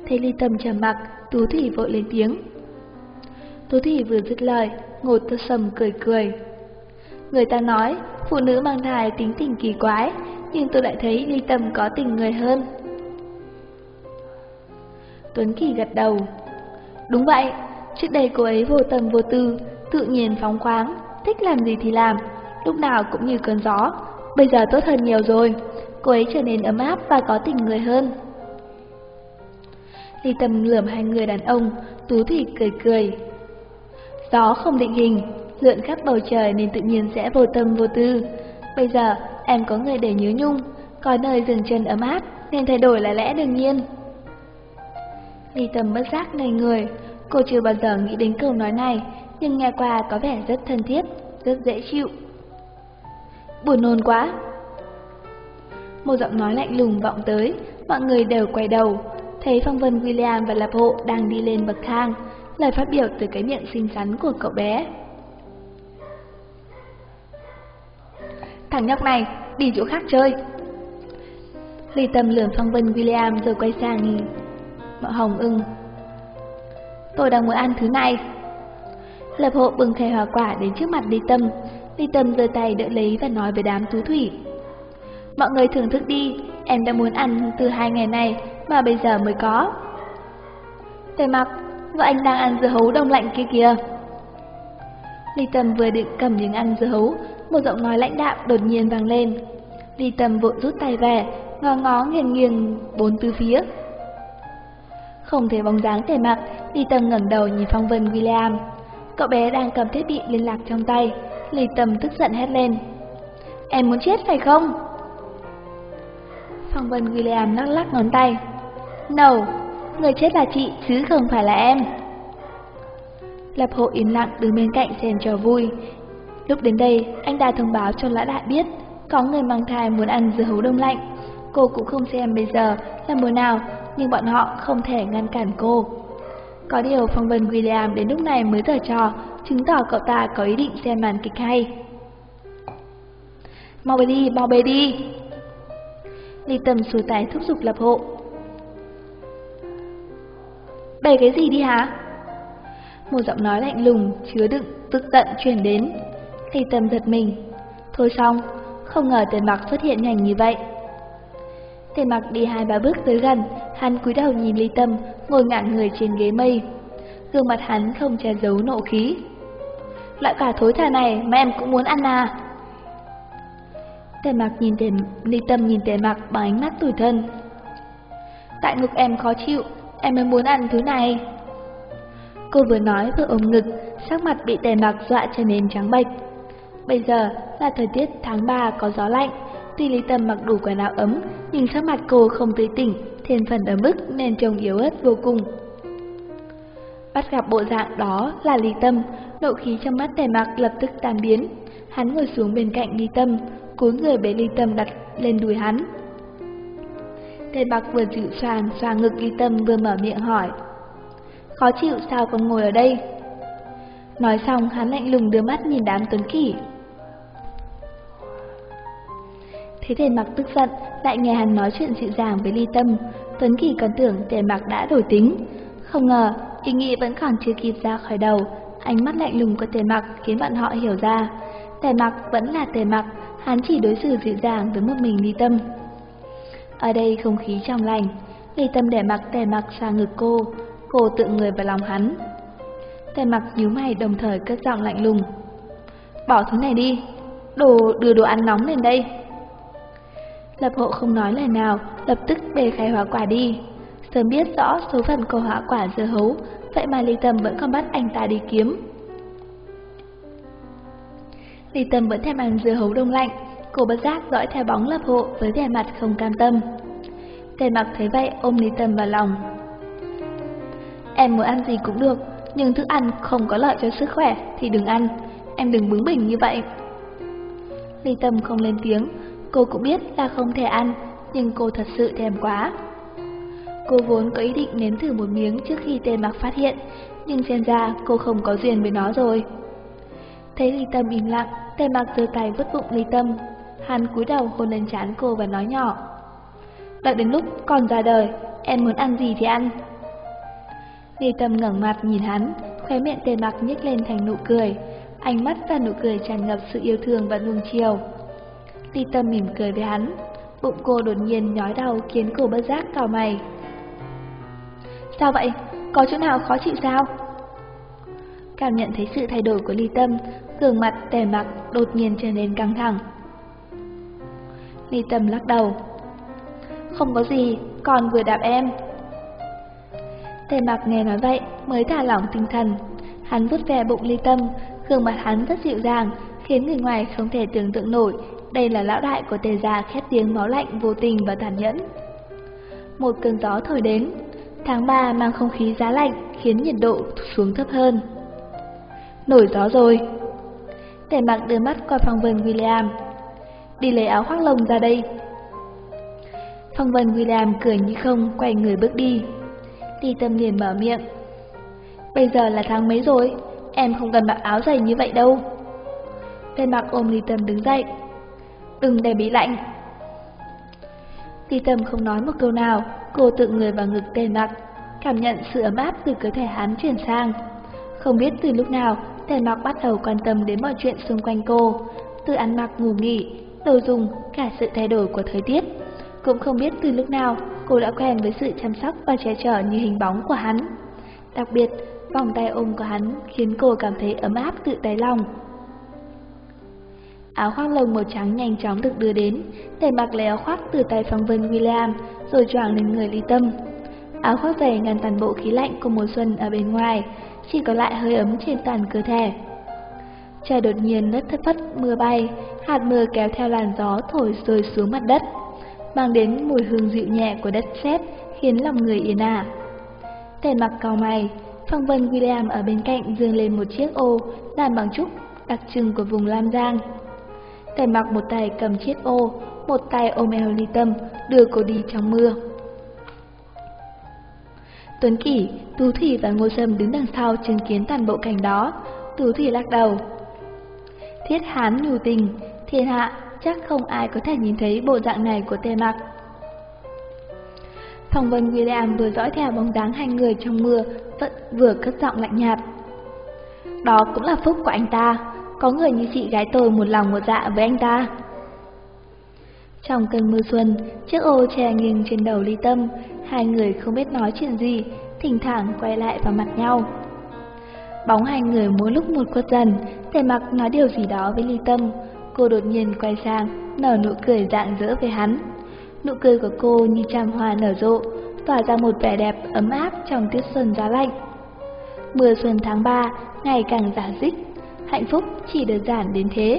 Thấy Ly Tâm trầm mặc, Tú Thủy vội lên tiếng. Tú Thủy vừa dứt lời, Ngô Tư Sâm cười cười. Người ta nói, phụ nữ mang thai tính tình kỳ quái, nhưng tôi lại thấy Ly Tâm có tình người hơn. Tuấn Kỳ gật đầu. Đúng vậy, trước đây cô ấy vô tâm vô tư, tự nhiên phóng khoáng, thích làm gì thì làm, lúc nào cũng như cơn gió. Bây giờ tốt hơn nhiều rồi, cô ấy trở nên ấm áp và có tình người hơn. Ly Tâm lườm hai người đàn ông, Tú Thủy cười cười. Gió không định hình, lượn khắp bầu trời nên tự nhiên sẽ vô tâm vô tư. Bây giờ em có người để nhớ nhung, có nơi dừng chân ấm áp nên thay đổi là lẽ đương nhiên. Ly Tâm bất giác ngây người, cô chưa bao giờ nghĩ đến câu nói này, nhưng nghe qua có vẻ rất thân thiết, rất dễ chịu. Buồn nôn quá. Một giọng nói lạnh lùng vọng tới, mọi người đều quay đầu, thấy Phong Vân, William và Lập Hộ đang đi lên bậc thang, lời phát biểu từ cái miệng xinh xắn của cậu bé. Thằng nhóc này, đi chỗ khác chơi. Ly Tâm lườm Phong Vân, William rồi quay sang nhìn Mợ Hồng Ưng. Tôi đang muốn ăn thứ này. Lập Hộ bưng khay hoa quả đến trước mặt Ly Tâm. Ly Tâm giơ tay đỡ lấy và nói với đám Tú Thủy. Mọi người thưởng thức đi, em đã muốn ăn từ 2 ngày này mà bây giờ mới có. Tề Mặc, vợ anh đang ăn dưa hấu đông lạnh kia kìa. Ly Tâm vừa định cầm miếng ăn dưa hấu, một giọng nói lãnh đạm đột nhiên vang lên. Ly Tâm vội rút tay về, ngó ngó nghiêng nghiêng bốn tứ phía. Không thấy bóng dáng Tề Mặc, Ly Tâm ngẩng đầu nhìn Phong Vân, William. Cậu bé đang cầm thiết bị liên lạc trong tay. Ly Tâm tức giận hét lên. Em muốn chết phải không? Phong Vân, William lắc lắc ngón tay. No, người chết là chị chứ không phải là em. Lập Hộ im lặng đứng bên cạnh xem trò vui. Lúc đến đây, anh ta thông báo cho Lã Đại biết có người mang thai muốn ăn dưa hấu đông lạnh. Cô cũng không xem bây giờ là mùa nào, nhưng bọn họ không thể ngăn cản cô. Có điều Phong Vân, William đến lúc này mới giở trò, chứng tỏ cậu ta có ý định xem màn kịch hay. Mau bê đi. Ly Tâm xua tay thúc giục Lập Hộ. Bê cái gì đi hả? Một giọng nói lạnh lùng chứa đựng tức giận truyền đến. Ly Tâm giật mình. Thôi xong, không ngờ Tề Mặc xuất hiện nhanh như vậy. Tề Mặc đi 2-3 bước tới gần, hắn cúi đầu nhìn Ly Tâm ngồi ngả người trên ghế mây. Gương mặt hắn không che giấu nộ khí. Loại cả thối tha này mà em cũng muốn ăn à? Ly Tâm nhìn Tề Mặc bằng ánh mắt tủi thân. Tại ngực em khó chịu, em mới muốn ăn thứ này. Cô vừa nói vừa ôm ngực, sắc mặt bị Tề Mặc dọa trở nên trắng bệch. Bây giờ là thời tiết tháng 3 có gió lạnh, tuy Ly Tâm mặc đủ quần áo ấm, nhưng sắc mặt cô không tươi tỉnh, thêm phần ấm ức nên trông yếu ớt vô cùng. Bắt gặp bộ dạng đó là Ly Tâm, nộ khí trong mắt Tề Mặc lập tức tan biến. Hắn ngồi xuống bên cạnh Ly Tâm, cúi người bế Ly Tâm đặt lên đùi hắn. Tề Mặc vừa dịu xoa ngực Ly Tâm vừa mở miệng hỏi. Khó chịu sao còn ngồi ở đây? Nói xong hắn lạnh lùng đưa mắt nhìn đám Tuấn Kỷ. Thế Tề Mặc tức giận, lại nghe hắn nói chuyện dịu dàng với Ly Tâm. Tuấn Kỷ còn tưởng Tề Mặc đã đổi tính. Không ngờ, ý nghĩ vẫn còn chưa kịp ra khỏi đầu. Ánh mắt lạnh lùng của Tề Mặc khiến bọn họ hiểu ra. Tề Mặc vẫn là Tề Mặc, hắn chỉ đối xử dịu dàng với một mình Ly Tâm. Ở đây không khí trong lành, Ly Tâm để mặc Tề Mặc sang ngực cô tự người vào lòng hắn. Tề Mặc nhíu mày đồng thời cất giọng lạnh lùng. Bỏ thứ này đi, đưa đồ ăn nóng lên đây. Lập Hộ không nói lời nào, lập tức bê khay hoa quả đi. Sớm biết rõ số phận của hoa quả dưa hấu, vậy mà Ly Tâm vẫn còn bắt anh ta đi kiếm. Ly Tâm vẫn thèm ăn dưa hấu đông lạnh, cô bất giác dõi theo bóng Lập Hộ với vẻ mặt không cam tâm. Tề Mặc thấy vậy ôm Ly Tâm vào lòng. Em muốn ăn gì cũng được, nhưng thức ăn không có lợi cho sức khỏe thì đừng ăn, em đừng bướng bỉnh như vậy. Ly Tâm không lên tiếng, cô cũng biết là không thể ăn, nhưng cô thật sự thèm quá. Cô vốn có ý định nếm thử một miếng trước khi Tề Mặc phát hiện, nhưng xem ra cô không có duyên với nó rồi. Thấy Ly Tâm im lặng, Tề Mặc giơ tay vuốt bụng Ly Tâm. Hắn cúi đầu hôn lên trán cô và nói nhỏ. Đợi đến lúc con ra đời, em muốn ăn gì thì ăn, Ly Tâm ngẩng mặt nhìn hắn, khóe miệng Tề Mặc nhếch lên thành nụ cười, ánh mắt và nụ cười tràn ngập sự yêu thương và nuông chiều. Ly Tâm mỉm cười với hắn, bụng cô đột nhiên nhói đau khiến cô bất giác cau mày. Sao vậy? Có chỗ nào khó chịu sao? Cảm nhận thấy sự thay đổi của Ly Tâm, gương mặt Tề Mặc đột nhiên trở nên căng thẳng. Ly Tâm lắc đầu. Không có gì, còn vừa đạp em. Tề Mặc nghe nói vậy mới thả lỏng tinh thần. Hắn vuốt ve bụng Ly Tâm, gương mặt hắn rất dịu dàng, khiến người ngoài không thể tưởng tượng nổi đây là lão đại của Tề gia khét tiếng máu lạnh vô tình và tàn nhẫn. Một cơn gió thổi đến, tháng 3 mang không khí giá lạnh khiến nhiệt độ xuống thấp hơn. Nổi gió rồi. Tề Mặc đưa mắt qua Phong Vân William. Đi lấy áo khoác lông ra đây. Phong Vân William cười như không, quay người bước đi. Ly Tâm liền mở miệng. Bây giờ là tháng mấy rồi, em không cần mặc áo dày như vậy đâu. Tề Mặc ôm Ly Tâm đứng dậy. Đừng để bị lạnh. Ly Tâm không nói một câu nào, cô tự người vào ngực Tề Mặc, cảm nhận sự ấm áp từ cơ thể hắn truyền sang. Không biết từ lúc nào, Tề Mặc bắt đầu quan tâm đến mọi chuyện xung quanh cô, từ ăn mặc ngủ nghỉ, đồ dùng, cả sự thay đổi của thời tiết. Cũng không biết từ lúc nào, cô đã quen với sự chăm sóc và che chở như hình bóng của hắn. Đặc biệt, vòng tay ôm của hắn khiến cô cảm thấy ấm áp tự đáy lòng. Áo khoác lông màu trắng nhanh chóng được đưa đến, Tề Mặc lấy áo khoác từ tay Phong Vân William rồi choàng lên người Ly Tâm. Áo khoác dày ngăn toàn bộ khí lạnh của mùa xuân ở bên ngoài, chỉ có lại hơi ấm trên toàn cơ thể. Trời đột nhiên đất thất phất mưa bay, hạt mưa kéo theo làn gió thổi rơi xuống mặt đất, mang đến mùi hương dịu nhẹ của đất sét khiến lòng người yên ả. Tề Mặc cau mày, Phong Vân William ở bên cạnh giương lên một chiếc ô làm bằng trúc đặc trưng của vùng Lam Giang. Tề Mặc một tay cầm chiếc ô, một tay ôm eo Ly Tâm, đưa cô đi trong mưa. Tuấn Kỷ, Tú Thủy và Ngô Sâm đứng đằng sau chứng kiến toàn bộ cảnh đó. Tú Thủy lắc đầu. Thiết hán nhu tình, thiên hạ chắc không ai có thể nhìn thấy bộ dạng này của Tề Mặc. Phong Vân William vừa dõi theo bóng dáng hai người trong mưa, vẫn vừa cất giọng lạnh nhạt. Đó cũng là phúc của anh ta, có người như chị gái tôi một lòng một dạ với anh ta. Trong cơn mưa xuân, chiếc ô che nghiêng trên đầu Ly Tâm, hai người không biết nói chuyện gì, thỉnh thoảng quay lại vào mặt nhau. Bóng hai người mỗi lúc một khuất dần, Tề Mặc nói điều gì đó với Ly Tâm, cô đột nhiên quay sang, nở nụ cười rạng rỡ với hắn. Nụ cười của cô như trăm hoa nở rộ, tỏa ra một vẻ đẹp ấm áp trong tiết xuân giá lạnh. Mưa xuân tháng 3 ngày càng rả rích, hạnh phúc chỉ đơn giản đến thế.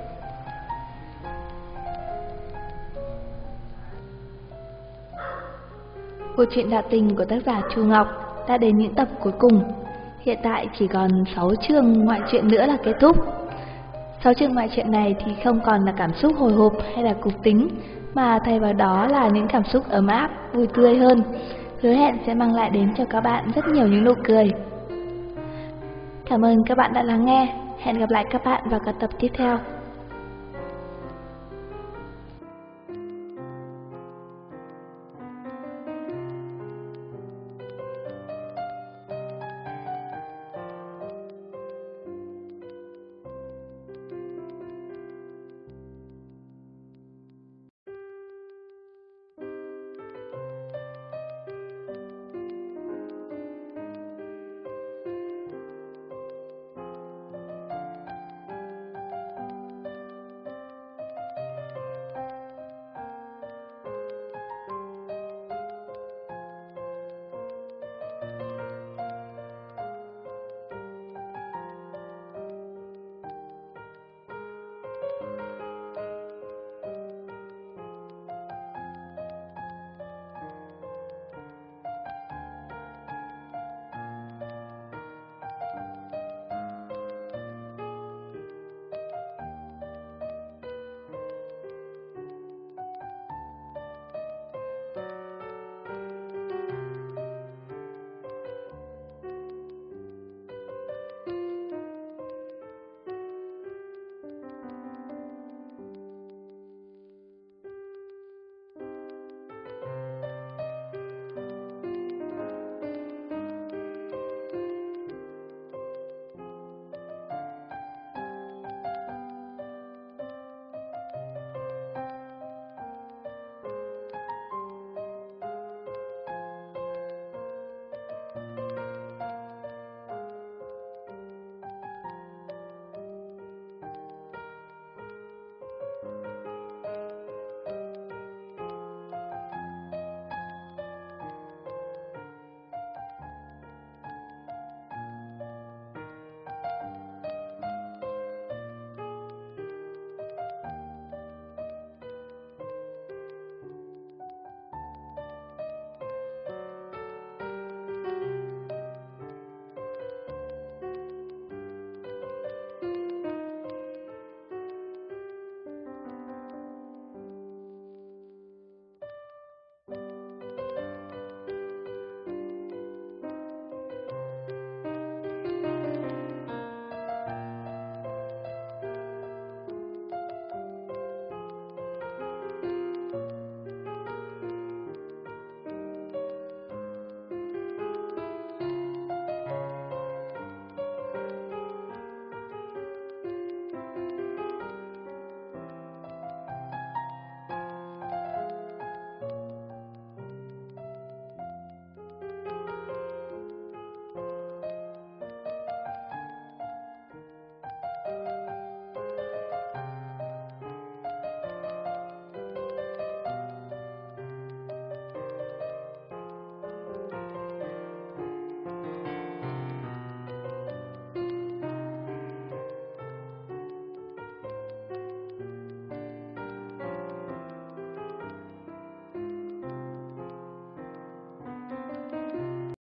Bộ truyện đạo tình của tác giả Chu Ngọc đã đến những tập cuối cùng. Hiện tại chỉ còn 6 chương ngoại truyện nữa là kết thúc. 6 chương ngoại truyện này thì không còn là cảm xúc hồi hộp hay là cục tính, mà thay vào đó là những cảm xúc ấm áp, vui tươi hơn. Hứa hẹn sẽ mang lại đến cho các bạn rất nhiều những nụ cười. Cảm ơn các bạn đã lắng nghe. Hẹn gặp lại các bạn vào các tập tiếp theo.